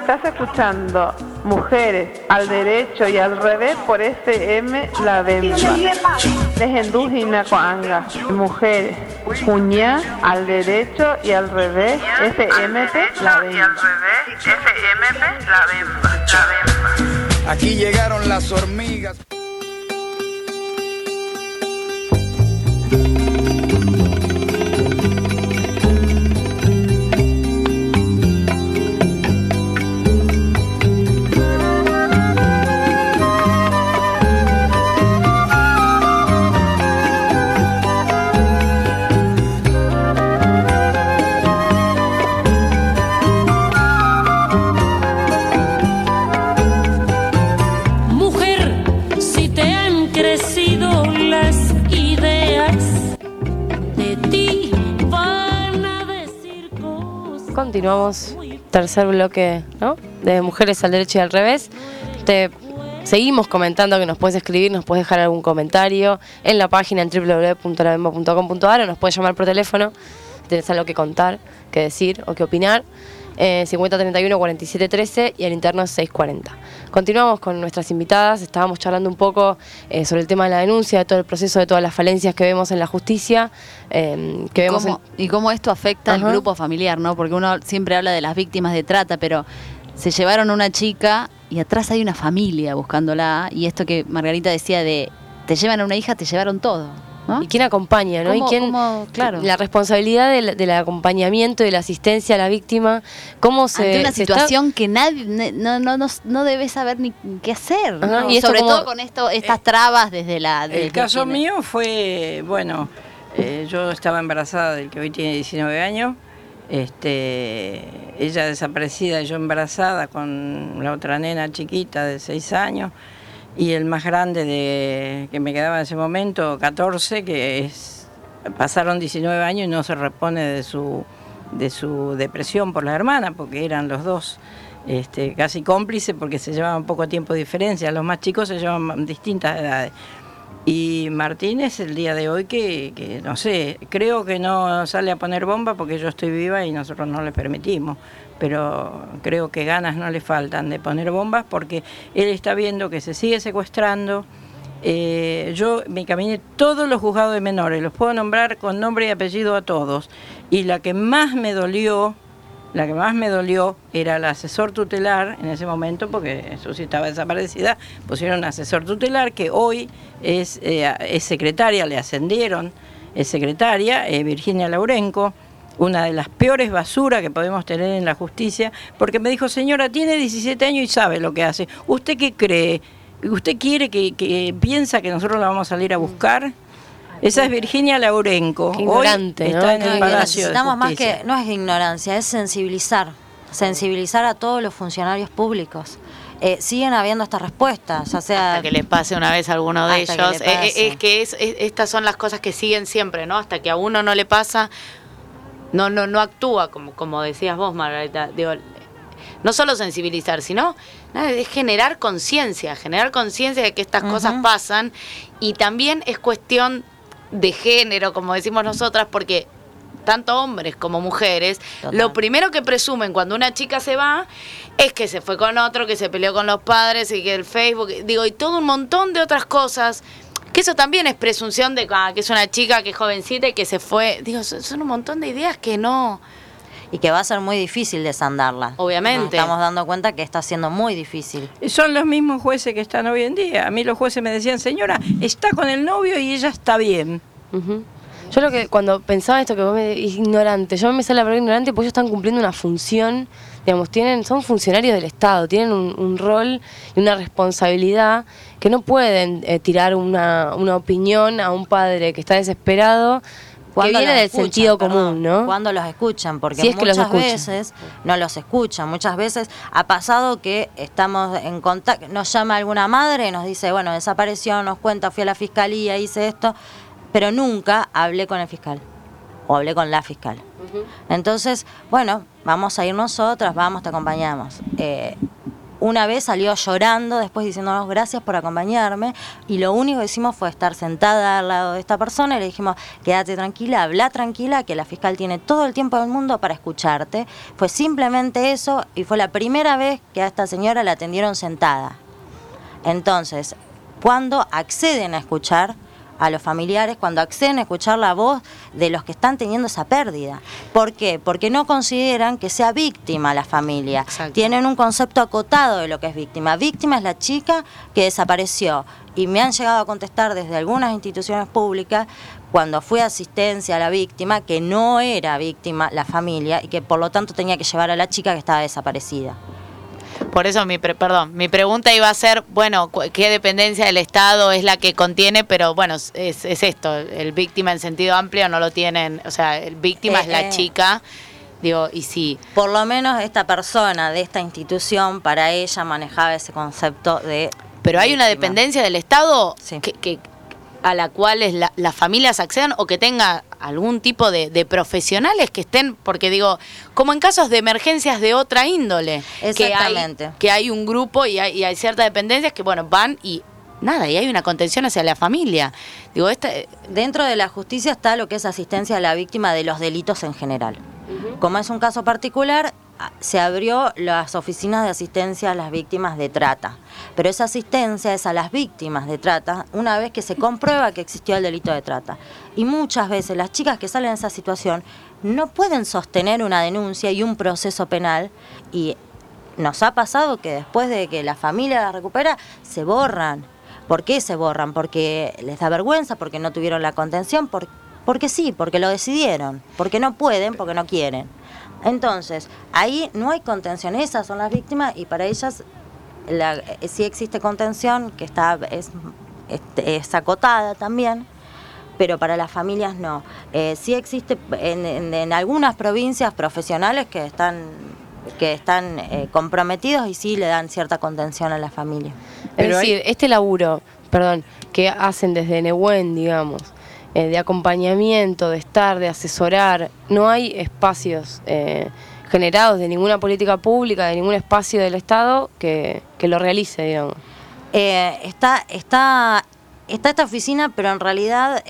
Estás escuchando Mujeres al Derecho y al Revés por FM La Bemba. Desendúgina coanga. Mujeres, Juñá al Derecho y al Revés, FMP La Bemba. Aquí llegaron las hormigas. Continuamos, tercer bloque, ¿no? De Mujeres al Derecho y al Revés. Te seguimos comentando que nos puedes escribir, nos puedes dejar algún comentario en la página en www.labemba.com.ar o nos puedes llamar por teléfono si tenés algo que contar, que decir o que opinar. 5031-4713 y el interno es 640. Continuamos con nuestras invitadas. Estábamos charlando un poco sobre el tema de la denuncia, de todo el proceso, de todas las falencias que vemos en la justicia. Que vemos y cómo esto afecta al grupo familiar, ¿no? Porque uno siempre habla de las víctimas de trata, pero se llevaron a una chica y atrás hay una familia buscándola. Y esto que Margarita decía de te llevan a una hija, te llevaron todo, ¿no? ¿Y quién acompaña, no? ¿Y quién, claro, la responsabilidad del acompañamiento y de la asistencia a la víctima? ¿Cómo se ante una situación que nadie no debe saber ni qué hacer, ¿no? Y sobre todo con estas trabas desde la... El caso mío fue, bueno, yo estaba embarazada del que hoy tiene 19 años, ella desaparecida y yo embarazada con la otra nena chiquita de 6 años. Y el más grande que me quedaba en ese momento, 14, pasaron 19 años y no se repone de su depresión por la hermana, porque eran los dos casi cómplices, porque se llevaban poco tiempo de diferencia. Los más chicos se llevan distintas edades. Y Martínez el día de hoy que no sé, creo que no sale a poner bomba porque yo estoy viva y nosotros no le permitimos. Pero creo que ganas no le faltan de poner bombas porque él está viendo que se sigue secuestrando. Yo me caminé todos los juzgados de menores, los puedo nombrar con nombre y apellido a todos. Y la que más me dolió era el asesor tutelar en ese momento, porque Susi estaba desaparecida, pusieron un asesor tutelar que hoy es secretaria, le ascendieron, es secretaria, Virginia Laurenco. Una de las peores basuras que podemos tener en la justicia, porque me dijo, señora, tiene 17 años y sabe lo que hace. ¿Usted qué cree? ¿Usted quiere que piensa que nosotros la vamos a salir a buscar? Esa es Virginia Laurenco. Qué ignorante, hoy ¿no? está en el Palacio de Necesitamos más Justicia. que, no es ignorancia, es sensibilizar a todos los funcionarios públicos. Siguen habiendo estas respuestas, o sea, hasta que les pase una vez a alguno de ellos. Estas son las cosas que siguen siempre, ¿no? Hasta que a uno no le pasa... No actúa, como decías vos, Margarita. Digo, no solo sensibilizar, sino es generar conciencia de que estas cosas pasan. Y también es cuestión de género, como decimos nosotras, porque tanto hombres como mujeres, lo primero que presumen cuando una chica se va es que se fue con otro, que se peleó con los padres y que el Facebook, y todo un montón de otras cosas. Que eso también es presunción de que es una chica que es jovencita y que se fue. Son un montón de ideas que no... Y que va a ser muy difícil desandarla. Obviamente. Nos estamos dando cuenta que está siendo muy difícil. Son los mismos jueces que están hoy en día. A mí los jueces me decían, señora, está con el novio y ella está bien. Yo lo que cuando pensaba esto que vos me ignorante, yo me sale la palabra ignorante porque ellos están cumpliendo una función, digamos, son funcionarios del Estado, tienen un rol y una responsabilidad que no pueden tirar una opinión a un padre que está desesperado, que viene del sentido común, ¿no? Cuando los escuchan, porque Si es que muchas veces no los escuchan, muchas veces ha pasado que estamos en contacto, nos llama alguna madre y nos dice, bueno, desapareció, nos cuenta, fui a la fiscalía, hice esto, pero nunca hablé con el fiscal o hablé con la fiscal. Entonces, bueno, vamos a ir nosotras, vamos, te acompañamos. una vez salió llorando, después diciéndonos gracias por acompañarme, y lo único que hicimos fue estar sentada al lado de esta persona y le dijimos, quédate tranquila, habla tranquila, que la fiscal tiene todo el tiempo del mundo para escucharte. Fue simplemente eso, y fue la primera vez que a esta señora la atendieron sentada. Entonces, cuando acceden a escuchar a los familiares, cuando acceden a escuchar la voz de los que están teniendo esa pérdida. ¿Por qué? Porque no consideran que sea víctima la familia. Exacto. Tienen un concepto acotado de lo que es víctima. Víctima es la chica que desapareció. Y me han llegado a contestar desde algunas instituciones públicas, cuando fue asistencia a la víctima, que no era víctima la familia y que por lo tanto tenía que llevar a la chica que estaba desaparecida. Por eso mi pregunta iba a ser, bueno, ¿qué dependencia del Estado es la que contiene? Pero bueno, es esto, el víctima en sentido amplio no lo tienen, o sea, el víctima es la chica, digo, y sí. Por lo menos esta persona de esta institución, para ella manejaba ese concepto de... Pero hay víctima. una dependencia del Estado que a la cual las familias accedan o que tenga algún tipo de profesionales que estén, porque digo, como en casos de emergencias de otra índole, exactamente, que hay un grupo y hay ciertas dependencias que bueno, van y nada, y hay una contención hacia la familia. Digo, dentro de la justicia está lo que es asistencia a la víctima de los delitos en general. Como es un caso particular, se abrió las oficinas de asistencia a las víctimas de trata. Pero esa asistencia es a las víctimas de trata una vez que se comprueba que existió el delito de trata. Y muchas veces las chicas que salen de esa situación no pueden sostener una denuncia y un proceso penal, y nos ha pasado que después de que la familia la recupera, se borran. ¿Por qué se borran? Porque les da vergüenza, porque no tuvieron la contención, porque sí, porque lo decidieron, porque no pueden, porque no quieren. Entonces, ahí no hay contención, esas son las víctimas, y para ellas sí existe contención, que es acotada también, pero para las familias no. Sí existe en algunas provincias profesionales que están comprometidos y sí le dan cierta contención a la familia. Es decir, este laburo, que hacen desde Nehuen, digamos, de acompañamiento, de estar, de asesorar, no hay espacios generados de ninguna política pública, de ningún espacio del Estado que lo realice, digamos. Está esta oficina, pero en realidad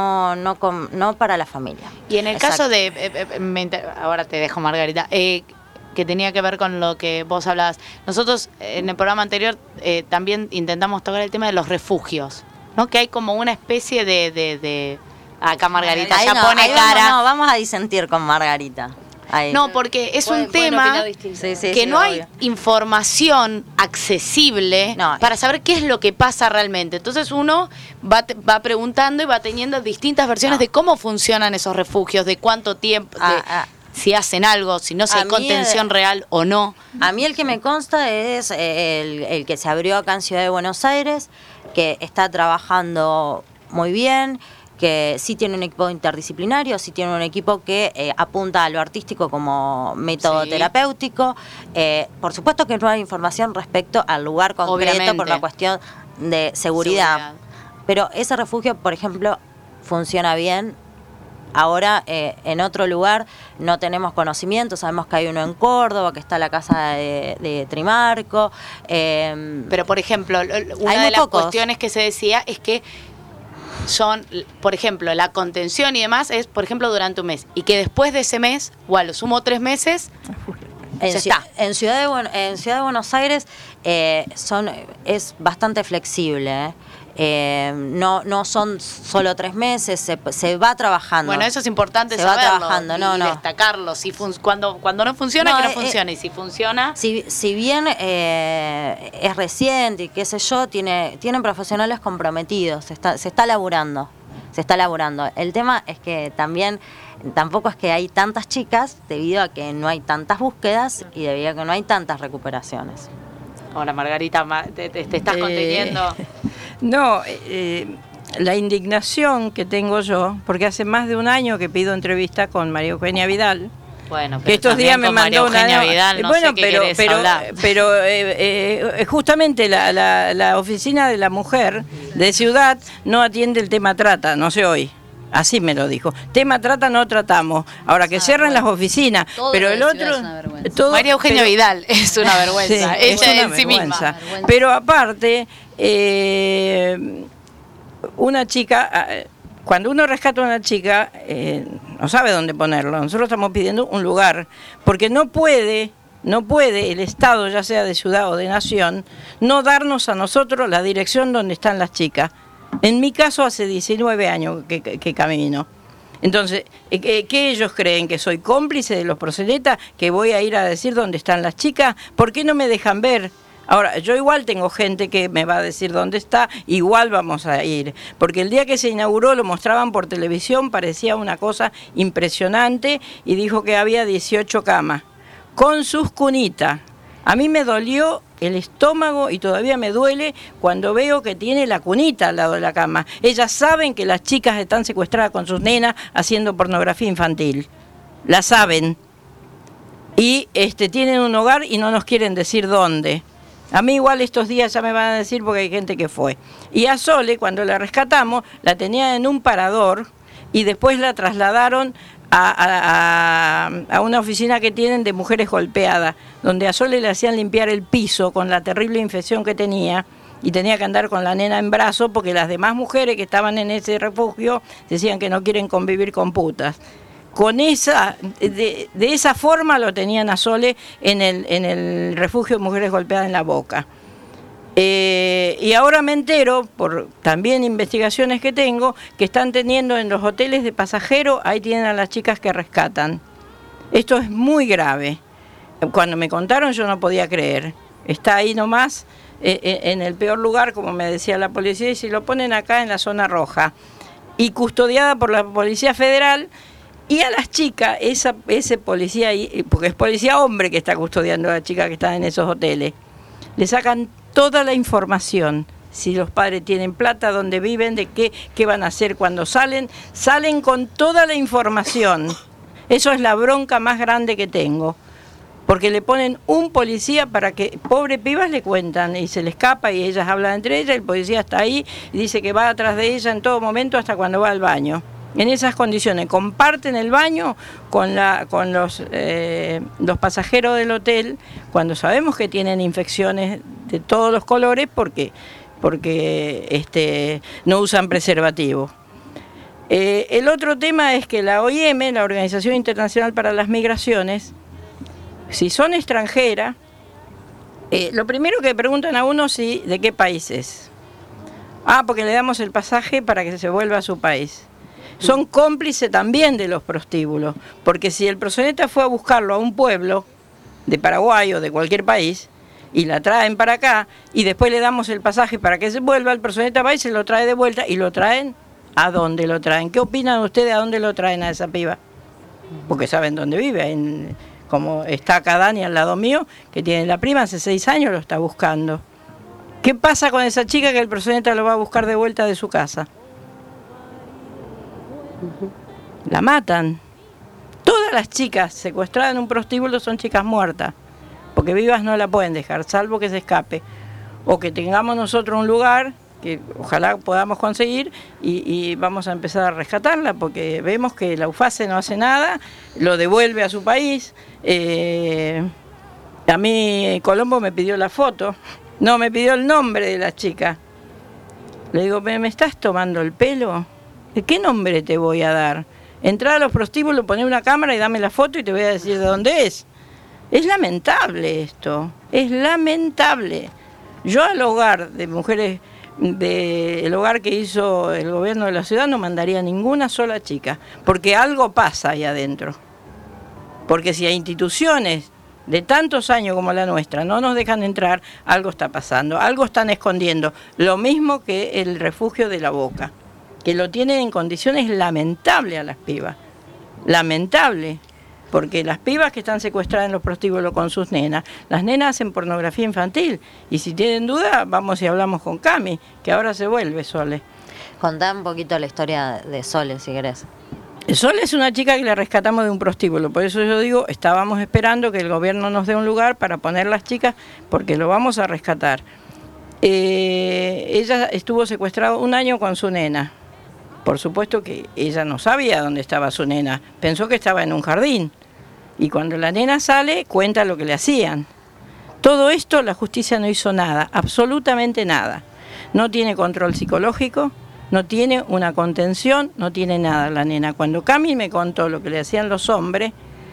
no para la familia. Y en el caso de, ahora te dejo, Margarita, que tenía que ver con lo que vos hablabas. Nosotros en el programa anterior también intentamos tocar el tema de los refugios, ¿no? Que hay como una especie de acá Margarita ya pone cara. No, vamos a disentir con Margarita. Ahí. No, porque es un tema que no hay información accesible para saber qué es lo que pasa realmente. Entonces uno va preguntando y va teniendo distintas versiones de cómo funcionan esos refugios, de cuánto tiempo, si hacen algo, si no, si hay contención real o no. A mí el que me consta es el que se abrió acá en Ciudad de Buenos Aires, que está trabajando muy bien, que sí tiene un equipo interdisciplinario, sí tiene un equipo que apunta a lo artístico como método terapéutico. Por supuesto que no hay información respecto al lugar concreto por una cuestión de seguridad. Pero ese refugio, por ejemplo, funciona bien. Ahora, en otro lugar no tenemos conocimiento, sabemos que hay uno en Córdoba, que está la casa de Trimarco. Pero, por ejemplo, una de las cuestiones que se decía es que son, por ejemplo, la contención y demás es, por ejemplo, durante un mes, y que después de ese mes, o a lo sumo 3 meses, en Ciudad de Buenos Aires es bastante flexible, no son solo 3 meses, se va trabajando. Bueno, eso es importante saberlo, va trabajando, y destacarlo. Cuando no funciona, que no funciona, y si funciona... Si bien es reciente y qué sé yo, tienen profesionales comprometidos, se está laburando. El tema es que tampoco es que hay tantas chicas, debido a que no hay tantas búsquedas y debido a que no hay tantas recuperaciones. Hola, Margarita, te estás conteniendo. No, la indignación que tengo yo, porque hace más de un año que pido entrevista con María Eugenia Vidal. Bueno, pero que estos días me mandó María Eugenia Vidal, no sé qué querés hablar. Pero justamente la oficina de la mujer de Ciudad no atiende el tema trata, no sé hoy. Así me lo dijo. Tema trata, no tratamos. Ahora que cierren las oficinas, Todo pero lo el de otro... Ciudad es una vergüenza. todo- María Eugenia pero- Vidal es una vergüenza, Sí, ella es una en sí vergüenza. misma. Pero aparte, una chica, cuando uno rescata a una chica, no sabe dónde ponerlo. Nosotros estamos pidiendo un lugar, porque no puede el Estado, ya sea de ciudad o de nación, no darnos a nosotros la dirección donde están las chicas. En mi caso hace 19 años que camino. Entonces, ¿qué ellos creen? ¿Que soy cómplice de los proxenetas? ¿Que voy a ir a decir dónde están las chicas? ¿Por qué no me dejan ver? Ahora, yo igual tengo gente que me va a decir dónde está, igual vamos a ir. Porque el día que se inauguró lo mostraban por televisión, parecía una cosa impresionante y dijo que había 18 camas, con sus cunitas. A mí me dolió el estómago y todavía me duele cuando veo que tiene la cunita al lado de la cama. Ellas saben que las chicas están secuestradas con sus nenas haciendo pornografía infantil. La saben. Y tienen un hogar y no nos quieren decir dónde. A mí igual estos días ya me van a decir porque hay gente que fue. Y a Sole, cuando la rescatamos, la tenía en un parador y después la trasladaron a una oficina que tienen de mujeres golpeadas, donde a Sole le hacían limpiar el piso con la terrible infección que tenía y tenía que andar con la nena en brazos porque las demás mujeres que estaban en ese refugio decían que no quieren convivir con putas. De esa forma lo tenían a Sole en el refugio de mujeres golpeadas en la Boca. Y ahora me entero, por también investigaciones que tengo, que están teniendo en los hoteles de pasajeros, ahí tienen a las chicas que rescatan. Esto es muy grave. Cuando me contaron yo no podía creer. Está ahí nomás, en el peor lugar, como me decía la policía, y si lo ponen acá en la zona roja. Y custodiada por la Policía Federal, y a las chicas, ese policía, porque es policía hombre que está custodiando a las chicas que están en esos hoteles, le sacan toda la información, si los padres tienen plata, dónde viven, de qué van a hacer cuando salen con toda la información. Eso es la bronca más grande que tengo, porque le ponen un policía para que, pobre pibas, le cuentan y se le escapa y ellas hablan entre ellas, el policía está ahí y dice que va atrás de ella en todo momento hasta cuando va al baño. En esas condiciones, comparten el baño con los pasajeros del hotel, cuando sabemos que tienen infecciones de todos los colores porque no usan preservativo. El otro tema es que la OIM, la Organización Internacional para las Migraciones, si son extranjeras, lo primero que preguntan a uno es de qué país es. Porque le damos el pasaje para que se vuelva a su país. Son cómplices también de los prostíbulos, porque si el proxeneta fue a buscarlo a un pueblo de Paraguay o de cualquier país y la traen para acá y después le damos el pasaje para que se vuelva, el proxeneta va y se lo trae de vuelta y lo traen, ¿a dónde lo traen? ¿Qué opinan ustedes a dónde lo traen a esa piba? Porque saben dónde vive, como está acá Dani al lado mío, que tiene la prima, hace 6 años lo está buscando. ¿Qué pasa con esa chica que el proxeneta lo va a buscar de vuelta de su casa? La matan. Todas las chicas secuestradas en un prostíbulo son chicas muertas, porque vivas no la pueden dejar, salvo que se escape, o que tengamos nosotros un lugar que ojalá podamos conseguir y vamos a empezar a rescatarla, porque vemos que la UFACE no hace nada, lo devuelve a su país. A mí Colombo me pidió la foto, no, me pidió el nombre de la chica. Le digo, ¿me estás tomando el pelo? ¿De qué nombre te voy a dar? Entrar a los prostíbulos, poner una cámara y dame la foto y te voy a decir de dónde es. Es lamentable esto, es lamentable. Yo al hogar de mujeres, el hogar que hizo el gobierno de la ciudad, no mandaría ninguna sola chica, porque algo pasa ahí adentro. Porque si hay instituciones de tantos años como la nuestra no nos dejan entrar, algo está pasando, algo están escondiendo. Lo mismo que el refugio de la Boca, que lo tienen en condiciones lamentables a las pibas. Lamentable, porque las pibas que están secuestradas en los prostíbulos con sus nenas, las nenas hacen pornografía infantil, y si tienen duda, vamos y hablamos con Cami, que ahora se vuelve Sole. Contá un poquito la historia de Sole, si querés. Sole es una chica que la rescatamos de un prostíbulo, por eso yo digo, estábamos esperando que el gobierno nos dé un lugar para poner las chicas, porque lo vamos a rescatar. Ella estuvo secuestrada 1 año con su nena. Por supuesto que ella no sabía dónde estaba su nena, pensó que estaba en un jardín. Y cuando la nena sale, cuenta lo que le hacían. Todo esto la justicia no hizo nada, absolutamente nada. No tiene control psicológico, no tiene una contención, no tiene nada la nena. Cuando Cami me contó lo que le hacían los hombres,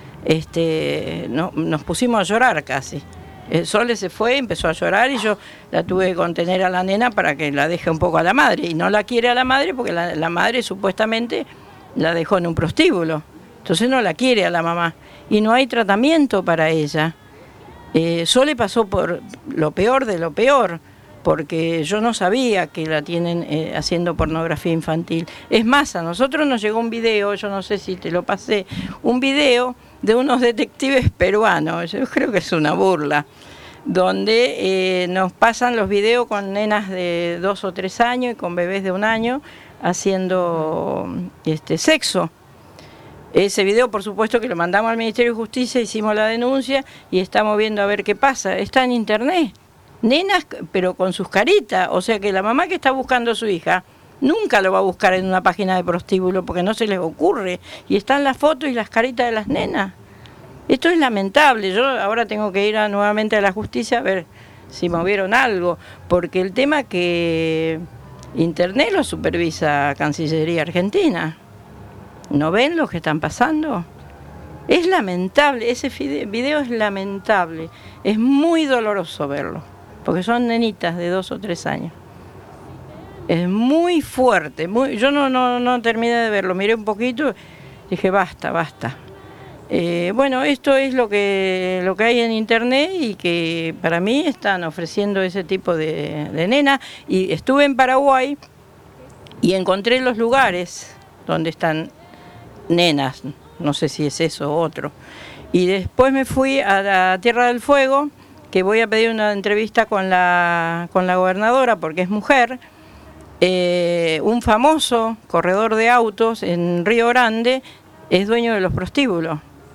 nos pusimos a llorar casi. Sole se fue, empezó a llorar y yo la tuve que contener a la nena para que la deje un poco a la madre. Y no la quiere a la madre porque la madre supuestamente la dejó en un prostíbulo. Entonces no la quiere a la mamá. Y no hay tratamiento para ella. Sole pasó por lo peor de lo peor, porque yo no sabía que la tienen haciendo pornografía infantil. Es más, a nosotros nos llegó un video, yo no sé si te lo pasé, un video de unos detectives peruanos, yo creo que es una burla, donde nos pasan los videos con nenas de 2 o 3 años y con bebés de 1 año haciendo sexo. Ese video, por supuesto, que lo mandamos al Ministerio de Justicia, hicimos la denuncia y estamos viendo a ver qué pasa. Está en internet. Nenas, pero con sus caritas. O sea que la mamá que está buscando a su hija nunca lo va a buscar en una página de prostíbulo porque no se les ocurre. Y están las fotos y las caritas de las nenas. Esto es lamentable. Yo ahora tengo que ir nuevamente a la justicia a ver si movieron algo. Porque el tema que internet lo supervisa Cancillería Argentina. ¿No ven lo que están pasando? Es lamentable, ese video es lamentable, es muy doloroso verlo, porque son nenitas de 2 o 3 años. Es muy fuerte, yo no terminé de verlo, miré un poquito, dije basta. Bueno, esto es lo que hay en internet y que para mí están ofreciendo ese tipo de nena. Y estuve en Paraguay y encontré los lugares donde están nenas, no sé si es eso o otro. Y después me fui a la Tierra del Fuego, que voy a pedir una entrevista con la gobernadora porque es mujer. Un famoso corredor de autos en Río Grande es dueño de los prostíbulos.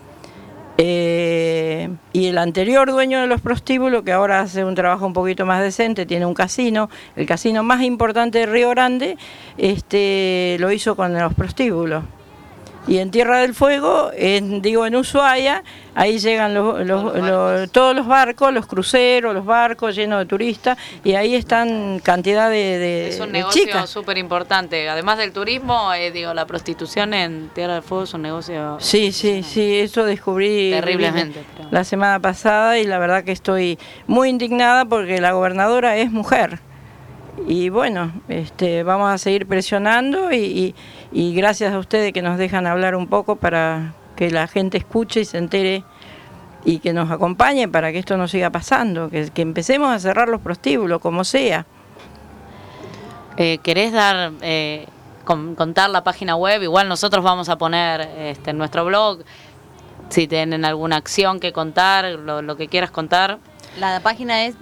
Y el anterior dueño de los prostíbulos, que ahora hace un trabajo un poquito más decente, tiene un casino, el casino más importante de Río Grande, lo hizo con los prostíbulos. Y en Tierra del Fuego, en Ushuaia, ahí llegan todos los barcos, los cruceros, los barcos llenos de turistas, y ahí están cantidad de chicas. Es un negocio súper importante. Además del turismo, la prostitución en Tierra del Fuego es un negocio... Sí, eso descubrí terriblemente. La semana pasada, y la verdad que estoy muy indignada porque la gobernadora es mujer. Y bueno, vamos a seguir presionando y gracias a ustedes que nos dejan hablar un poco para que la gente escuche y se entere y que nos acompañe para que esto no siga pasando, que empecemos a cerrar los prostíbulos como sea. ¿Querés contar la página web? Igual nosotros vamos a poner en nuestro blog, si tienen alguna acción que contar, lo que quieras contar. La página es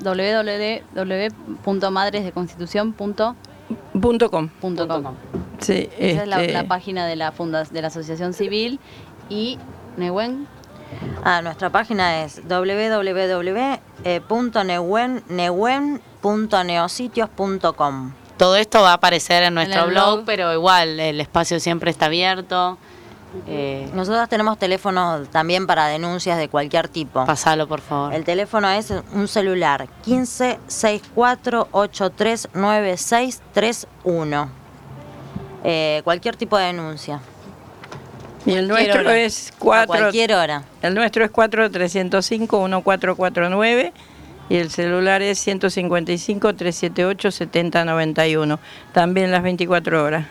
www.madresdeconstitucion.com. Sí, esa es la página de la Asociación Civil. Y Nehuen. Nuestra página es www.nehuen.neositios.com. Todo esto va a aparecer en nuestro blog, pero igual el espacio siempre está abierto. Nosotros tenemos teléfonos también para denuncias de cualquier tipo. Pasalo, por favor. El teléfono es un celular 1564839631. Cualquier tipo de denuncia. Y el nuestro es a cualquier hora. El nuestro es 4305-1449 y el celular es 155-378-7091. También las 24 horas.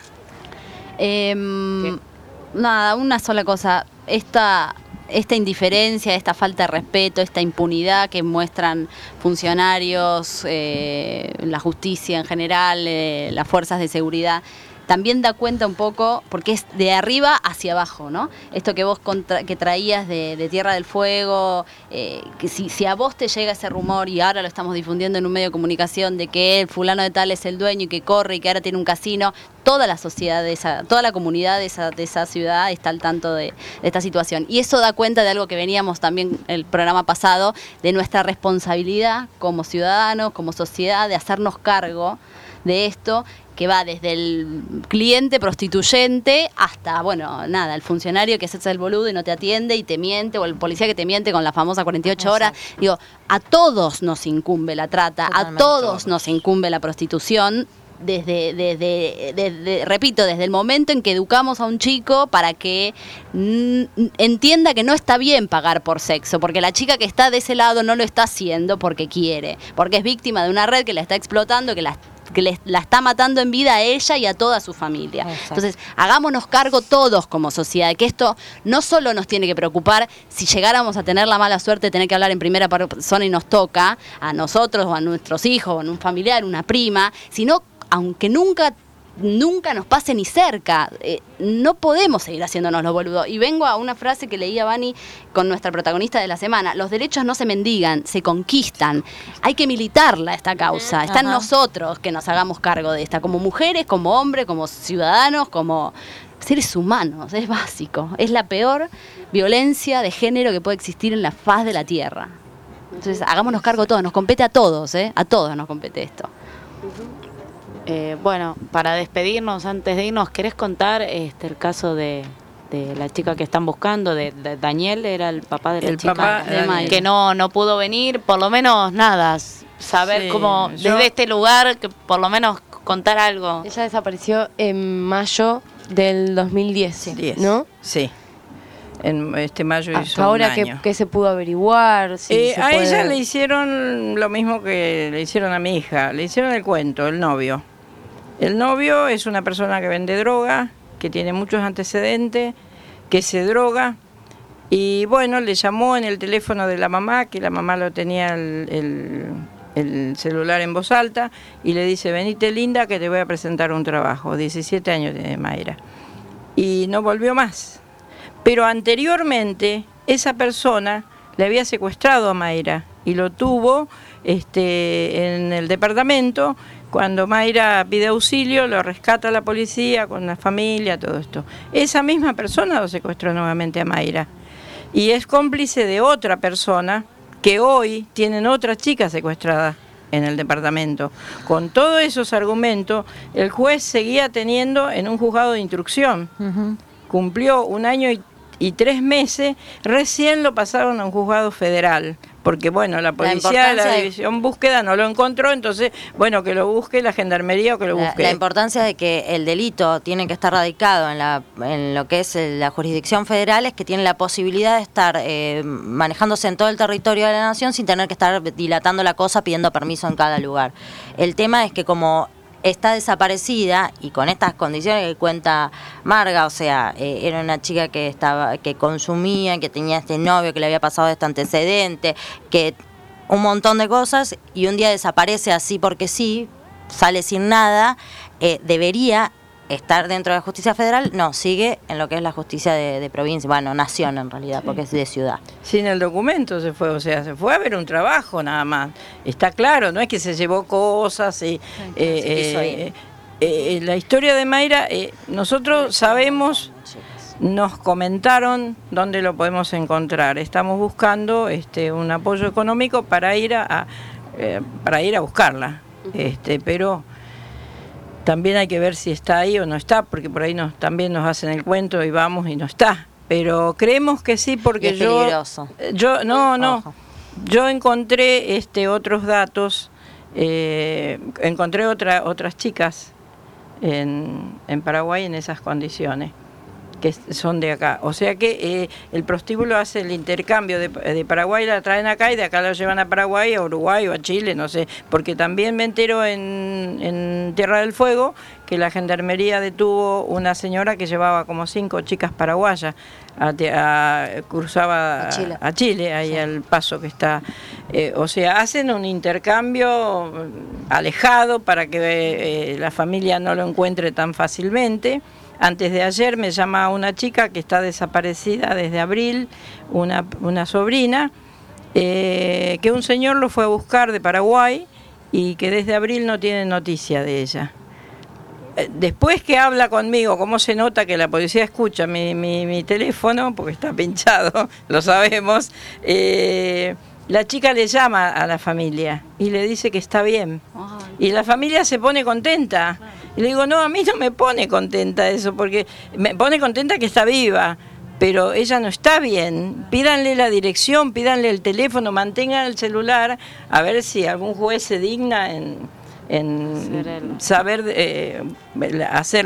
Nada, una sola cosa. Esta indiferencia, esta falta de respeto, esta impunidad que muestran funcionarios, la justicia en general, las fuerzas de seguridad, también da cuenta un poco, porque es de arriba hacia abajo, ¿no? Esto que vos que traías de Tierra del Fuego, que si a vos te llega ese rumor, y ahora lo estamos difundiendo en un medio de comunicación, de que el fulano de tal es el dueño y que corre y que ahora tiene un casino, toda la sociedad, toda la comunidad de esa ciudad está al tanto de esta situación. Y eso da cuenta de algo que veníamos también el programa pasado, de nuestra responsabilidad como ciudadanos, como sociedad, de hacernos cargo de esto que va desde el cliente prostituyente hasta, bueno, nada, el funcionario que se hace el boludo y no te atiende y te miente, o el policía que te miente con la famosa 48 horas. Digo, a todos nos incumbe la trata, a todos nos incumbe la prostitución. Repito, desde el momento en que educamos a un chico para que entienda que no está bien pagar por sexo, porque la chica que está de ese lado no lo está haciendo porque quiere, porque es víctima de una red que la está explotando, que la está matando en vida a ella y a toda su familia. Exacto. Entonces, hagámonos cargo todos como sociedad, que esto no solo nos tiene que preocupar si llegáramos a tener la mala suerte de tener que hablar en primera persona y nos toca a nosotros o a nuestros hijos o a un familiar, una prima, sino aunque nunca nos pase ni cerca, no podemos seguir haciéndonos los boludos. Y vengo a una frase que leía Vani con nuestra protagonista de la semana: los derechos no se mendigan, se conquistan. Hay que militarla esta causa. Está en nosotros que nos hagamos cargo de esta, como mujeres, como hombres, como ciudadanos, como seres humanos. Es básico. Es la peor violencia de género que puede existir en la faz de la tierra. Entonces, hagámonos cargo todos. Nos compete a todos, a todos nos compete esto. Bueno, para despedirnos, antes de irnos, ¿querés contar el caso de la chica que están buscando, de Daniel, era el papá de la chica, que no pudo venir? Por lo menos, nada, saber cómo, desde este lugar, que por lo menos contar algo. Ella desapareció en mayo del 2010, ¿no? Sí. En este mayo hizo ahora un año. ¿Qué se pudo averiguar? A ella le hicieron lo mismo que le hicieron a mi hija. Le hicieron el cuento, el novio. El novio es una persona que vende droga, que tiene muchos antecedentes, que se droga. Y bueno, le llamó en el teléfono de la mamá, que la mamá lo tenía el celular en voz alta, y le dice: venite linda que te voy a presentar un trabajo. 17 años tiene Mayra. Y no volvió más. Pero anteriormente esa persona le había secuestrado a Mayra y lo tuvo en el departamento. Cuando Mayra pide auxilio, lo rescata la policía con la familia, todo esto. Esa misma persona lo secuestró nuevamente a Mayra. Y es cómplice de otra persona que hoy tienen otra chica secuestrada en el departamento. Con todos esos argumentos, el juez seguía teniendo en un juzgado de instrucción. Cumplió 1 año y 3 meses, recién lo pasaron a un juzgado federal, porque bueno, la policía de la división búsqueda no lo encontró, entonces bueno, que lo busque la gendarmería o que lo busque. La importancia de que el delito tiene que estar radicado en lo que es la jurisdicción federal es que tiene la posibilidad de estar manejándose en todo el territorio de la nación sin tener que estar dilatando la cosa pidiendo permiso en cada lugar. El tema es que como está desaparecida y con estas condiciones que cuenta Marga, o sea, era una chica que consumía, que tenía este novio, que le había pasado este antecedente, que un montón de cosas, y un día desaparece así porque sí, sale sin nada, debería estar dentro de la justicia federal, no, sigue en lo que es la justicia de provincia, bueno, nación en realidad, porque es de ciudad. Sin el documento se fue, o sea, se fue a ver un trabajo nada más, está claro, no es que se llevó cosas, la historia de Mayra, nosotros sabemos, nos comentaron dónde lo podemos encontrar, estamos buscando un apoyo económico para ir a buscarla, pero también hay que ver si está ahí o no está, porque por ahí también nos hacen el cuento y vamos y no está. Pero creemos que sí, porque es peligroso. Yo encontré otros datos, encontré otras chicas en Paraguay en esas condiciones, que son de acá. O sea que el prostíbulo hace el intercambio de Paraguay, la traen acá y de acá la llevan a Paraguay, a Uruguay o a Chile, no sé. Porque también me entero en Tierra del Fuego que la gendarmería detuvo una señora que llevaba como 5 chicas paraguayas, cruzaba a Chile, ahí al paso que está. O sea, hacen un intercambio alejado para que la familia no lo encuentre tan fácilmente. Antes de ayer me llama una chica que está desaparecida desde abril, una sobrina, que un señor lo fue a buscar de Paraguay y que desde abril no tiene noticia de ella. Después que habla conmigo, cómo se nota que la policía escucha mi teléfono, porque está pinchado, lo sabemos, la chica le llama a la familia y le dice que está bien. Y la familia se pone contenta. Y le digo, no, a mí no me pone contenta eso, porque me pone contenta que está viva, pero ella no está bien. Pídanle la dirección, pídanle el teléfono, mantengan el celular, a ver si algún juez se digna en saber hacer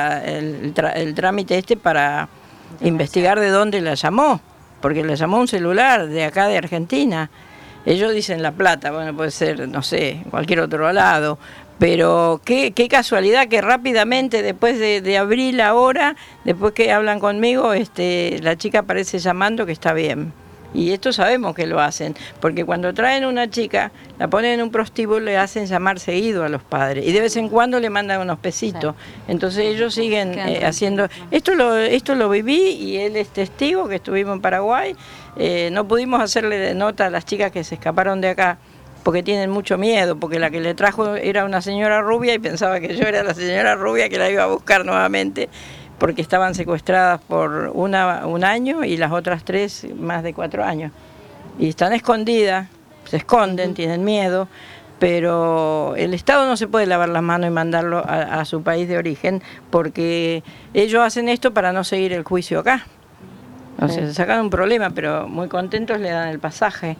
el trámite para investigar de dónde la llamó, porque la llamó un celular de acá de Argentina. Ellos dicen La Plata, bueno, puede ser, no sé, cualquier otro lado, pero qué casualidad que rápidamente, después de abril ahora, después que hablan conmigo, la chica aparece llamando que está bien. Y esto sabemos que lo hacen, porque cuando traen una chica, la ponen en un prostíbulo, le hacen llamar seguido a los padres, y de vez en cuando le mandan unos pesitos. Entonces ellos siguen haciendo... Esto lo viví, y él es testigo, que estuvimos en Paraguay. No pudimos hacerle nota a las chicas que se escaparon de acá, porque tienen mucho miedo, porque la que le trajo era una señora rubia y pensaba que yo era la señora rubia que la iba a buscar nuevamente, porque estaban secuestradas por un año y las otras 3 más de 4 años. Y están escondidas, se esconden, tienen miedo, pero el Estado no se puede lavar las manos y mandarlo a su país de origen, porque ellos hacen esto para no seguir el juicio acá. O sea, se sacan un problema, pero muy contentos le dan el pasaje.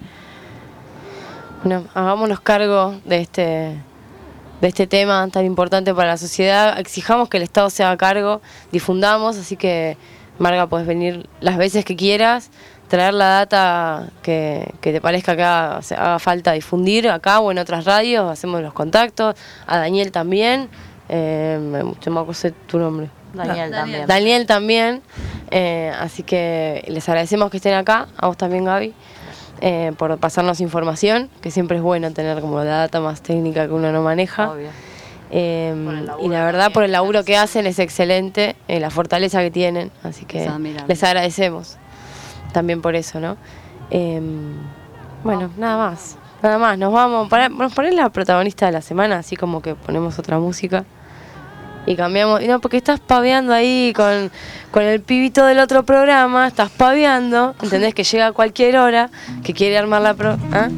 Bueno, hagámonos cargo de este tema tan importante para la sociedad, exijamos que el Estado se haga cargo, difundamos, así que Marga, podés venir las veces que quieras, traer la data que te parezca que haga falta difundir acá o en otras radios, hacemos los contactos, a Daniel también, yo me acuerdo tu nombre. Daniel también, así que les agradecemos que estén acá, a vos también, Gaby. Por pasarnos información, que siempre es bueno tener como la data más técnica que uno no maneja. Y la verdad, por el laburo que hacen es excelente, la fortaleza que tienen, así que les agradecemos también por eso, ¿no? Bueno, nada más, nos vamos, nos poner la protagonista de la semana, así como que ponemos otra música y cambiamos, no, porque estás paveando ahí con el pibito del otro programa, estás paveando, entendés que llega a cualquier hora, que quiere armar la ¿ah?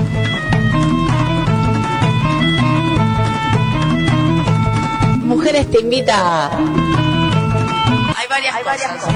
Mujeres te invita. Hay varias cosas.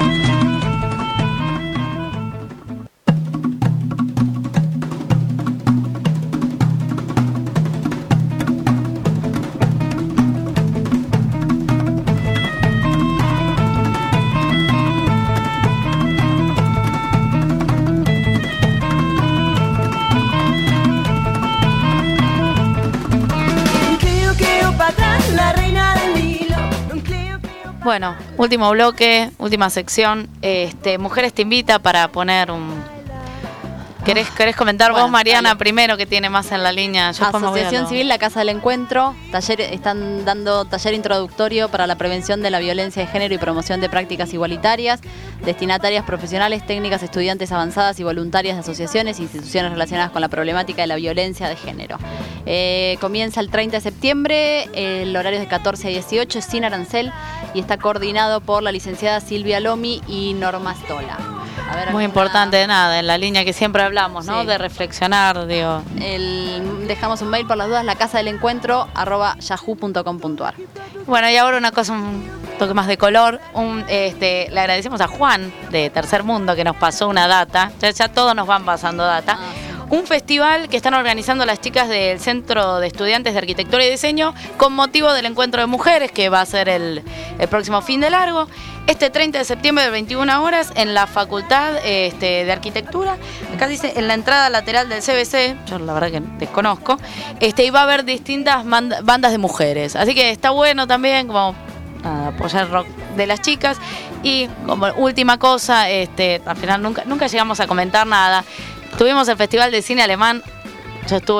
Bueno, último bloque, última sección. Mujeres te invita para poner un... ¿Querés comentar vos, Mariana, dale. Primero, que tiene más en la línea? Yo Asociación Civil La Casa del Encuentro, están dando taller introductorio para la prevención de la violencia de género y promoción de prácticas igualitarias, destinatarias profesionales, técnicas, estudiantes avanzadas y voluntarias de asociaciones e instituciones relacionadas con la problemática de la violencia de género. Comienza el 30 de septiembre, el horario es de 14 a 18, es sin arancel y está coordinado por la licenciada Silvia Lomi y Norma Stola. Muy importante, en la línea que siempre hablamos, ¿no? Sí. De reflexionar, digo. Dejamos un mail por las dudas, lacasadelencuentro@yahoo.com.ar. Bueno, y ahora una cosa, un toque más de color. Le agradecemos a Juan de Tercer Mundo que nos pasó una data. Ya todos nos van pasando data. Un festival que están organizando las chicas del Centro de Estudiantes de Arquitectura y Diseño con motivo del encuentro de mujeres que va a ser el próximo fin de largo. Este 30 de septiembre de 21 horas en la Facultad de Arquitectura, acá dice en la entrada lateral del CBC, yo la verdad que desconozco, y va a haber distintas bandas de mujeres, así que está bueno también como apoyar el rock de las chicas. Y como última cosa, al final nunca llegamos a comentar nada, tuvimos el Festival de Cine Alemán, yo estuve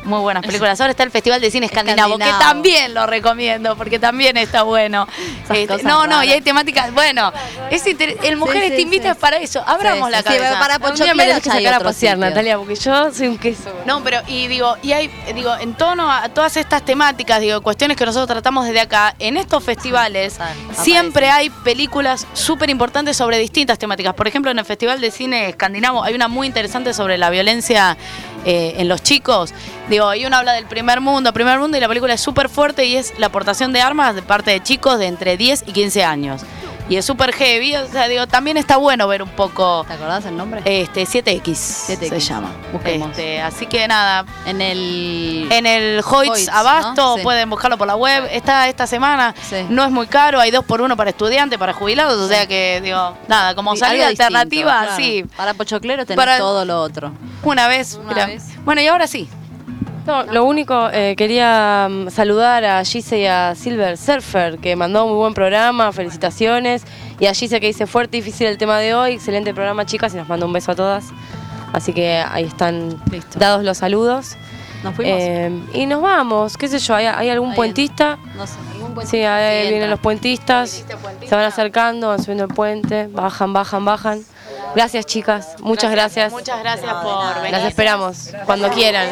muy buenas películas. Ahora está el Festival de Cine Escandinavo, que también lo recomiendo, porque también está bueno. Y hay temáticas, bueno, el Mujeres te invita para eso. Abramos la cabeza. Para Pochoclero me tenés que sacar a pasear, Natalia, porque yo soy un queso. No, pero, en tono a todas estas temáticas, cuestiones que nosotros tratamos desde acá, en estos festivales siempre hay películas súper importantes sobre distintas temáticas. Por ejemplo, en el Festival de Cine Escandinavo hay una muy interesante sobre la violencia en los chicos. Hay una habla del primer mundo, y la película es súper fuerte y es la aportación de armas de parte de chicos de entre 10 y 15 años. Y es súper heavy, también está bueno ver un poco. ¿Te acordás el nombre? 7X se llama. Busquemos. Así que nada. En el Hoyts Abasto, ¿no? pueden buscarlo por la web. Está esta semana, no es muy caro, hay 2x1 para estudiantes, para jubilados, o sea que, nada, como salida alternativa, claro. sí. Para Pochoclero tenés todo lo otro. Una vez. Bueno, y ahora sí. No, lo único, quería saludar a Gise y a Silver Surfer, que mandó un muy buen programa, felicitaciones. Y a Gise, que dice fuerte y difícil el tema de hoy, excelente programa, chicas, y nos manda un beso a todas. Así que ahí están dados los saludos. Nos fuimos. Y nos vamos, qué sé yo, ¿hay algún puentista? No sé, algún puentista. Sí, ahí vienen los puentistas, se van acercando, van subiendo el puente, bajan. Gracias, chicas. Muchas gracias. Muchas gracias por venir. Las esperamos cuando quieran.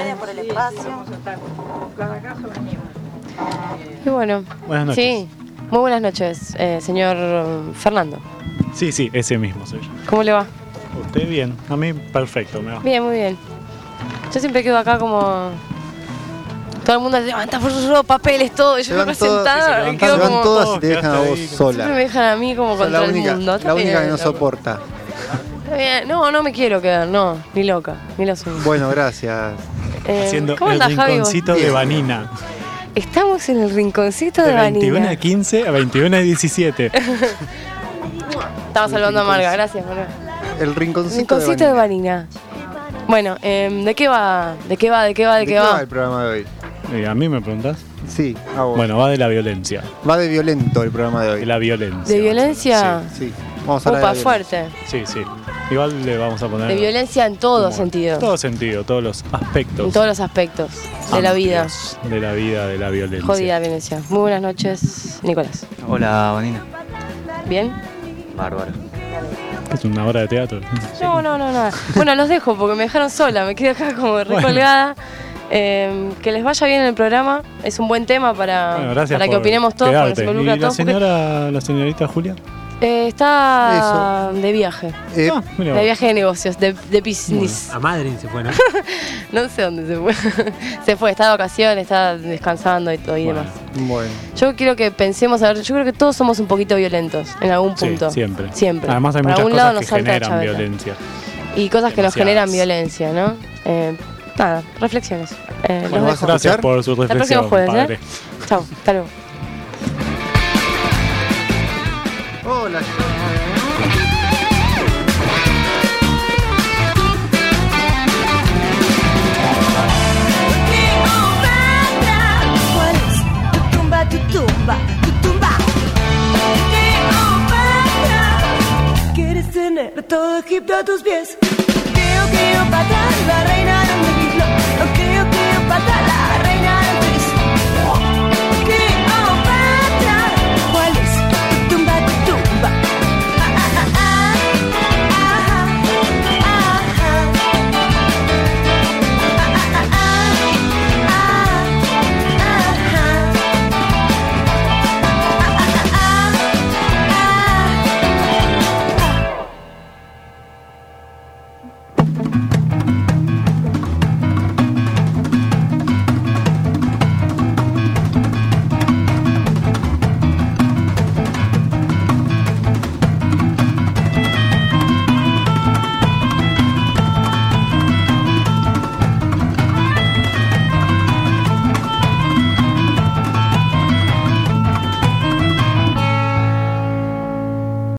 Y bueno. Buenas noches. Sí, muy buenas noches, señor Fernando. Sí, ese mismo soy yo. ¿Cómo le va? ¿Usted bien? A mí perfecto, me va. Bien, muy bien. Yo siempre quedo acá como... Todo el mundo levanta por sus papeles, todo. Yo me sentada y quedo como... todas y te dejan a vos sola. Siempre me dejan a mí como contra el mundo. La única que no soporta. Está bien. No me quiero quedar, no. Ni loca, ni lo suyo. Bueno, gracias. Haciendo ¿cómo el andás, rinconcito Javi, de Vanina. Estamos en el rinconcito de De 21 Vanina. a 15 a 21 a 17. Estaba saludando a Marga, gracias, Marga. El rinconcito de Vanina. Bueno, ¿de qué va? ¿De qué va el programa de hoy? ¿A mí me preguntás? Sí, a vos. Bueno, va de la violencia. Va de violento el programa de hoy. De la violencia. ¿De violencia? Sí. Vamos a hablar de fuerte. Sí. Igual le vamos a poner... De violencia en todo sentido. En todo sentido, todos los aspectos. En todos los aspectos de la vida. De la vida, de la violencia. Jodida violencia. Muy buenas noches, Nicolás. Hola, Vanina. ¿Bien? Bárbaro. Es una obra de teatro. No. Bueno, los dejo porque me dejaron sola. Me quedé acá como recolgada. Que les vaya bien en el programa. Es un buen tema para que opinemos todos. Para que se involucre a todos. ¿La señorita Julia? Está de viaje. De viaje de negocios, de business. Bueno, a Madrid se fue, ¿no? No sé dónde se fue. Se fue, está de vacaciones, está descansando y todo y demás. Bueno. Yo quiero que pensemos, yo creo que todos somos un poquito violentos en algún punto. Sí, siempre. Además hay Por muchas algún cosas lado que nos salta generan chaveta. violencia. Y cosas que nos generan violencia, ¿no? Nada, reflexiones. Gracias por su reflexión, el próximo jueves, padre. Chao, hasta luego. Hola. Quieres tener todo Egipto a tus pies.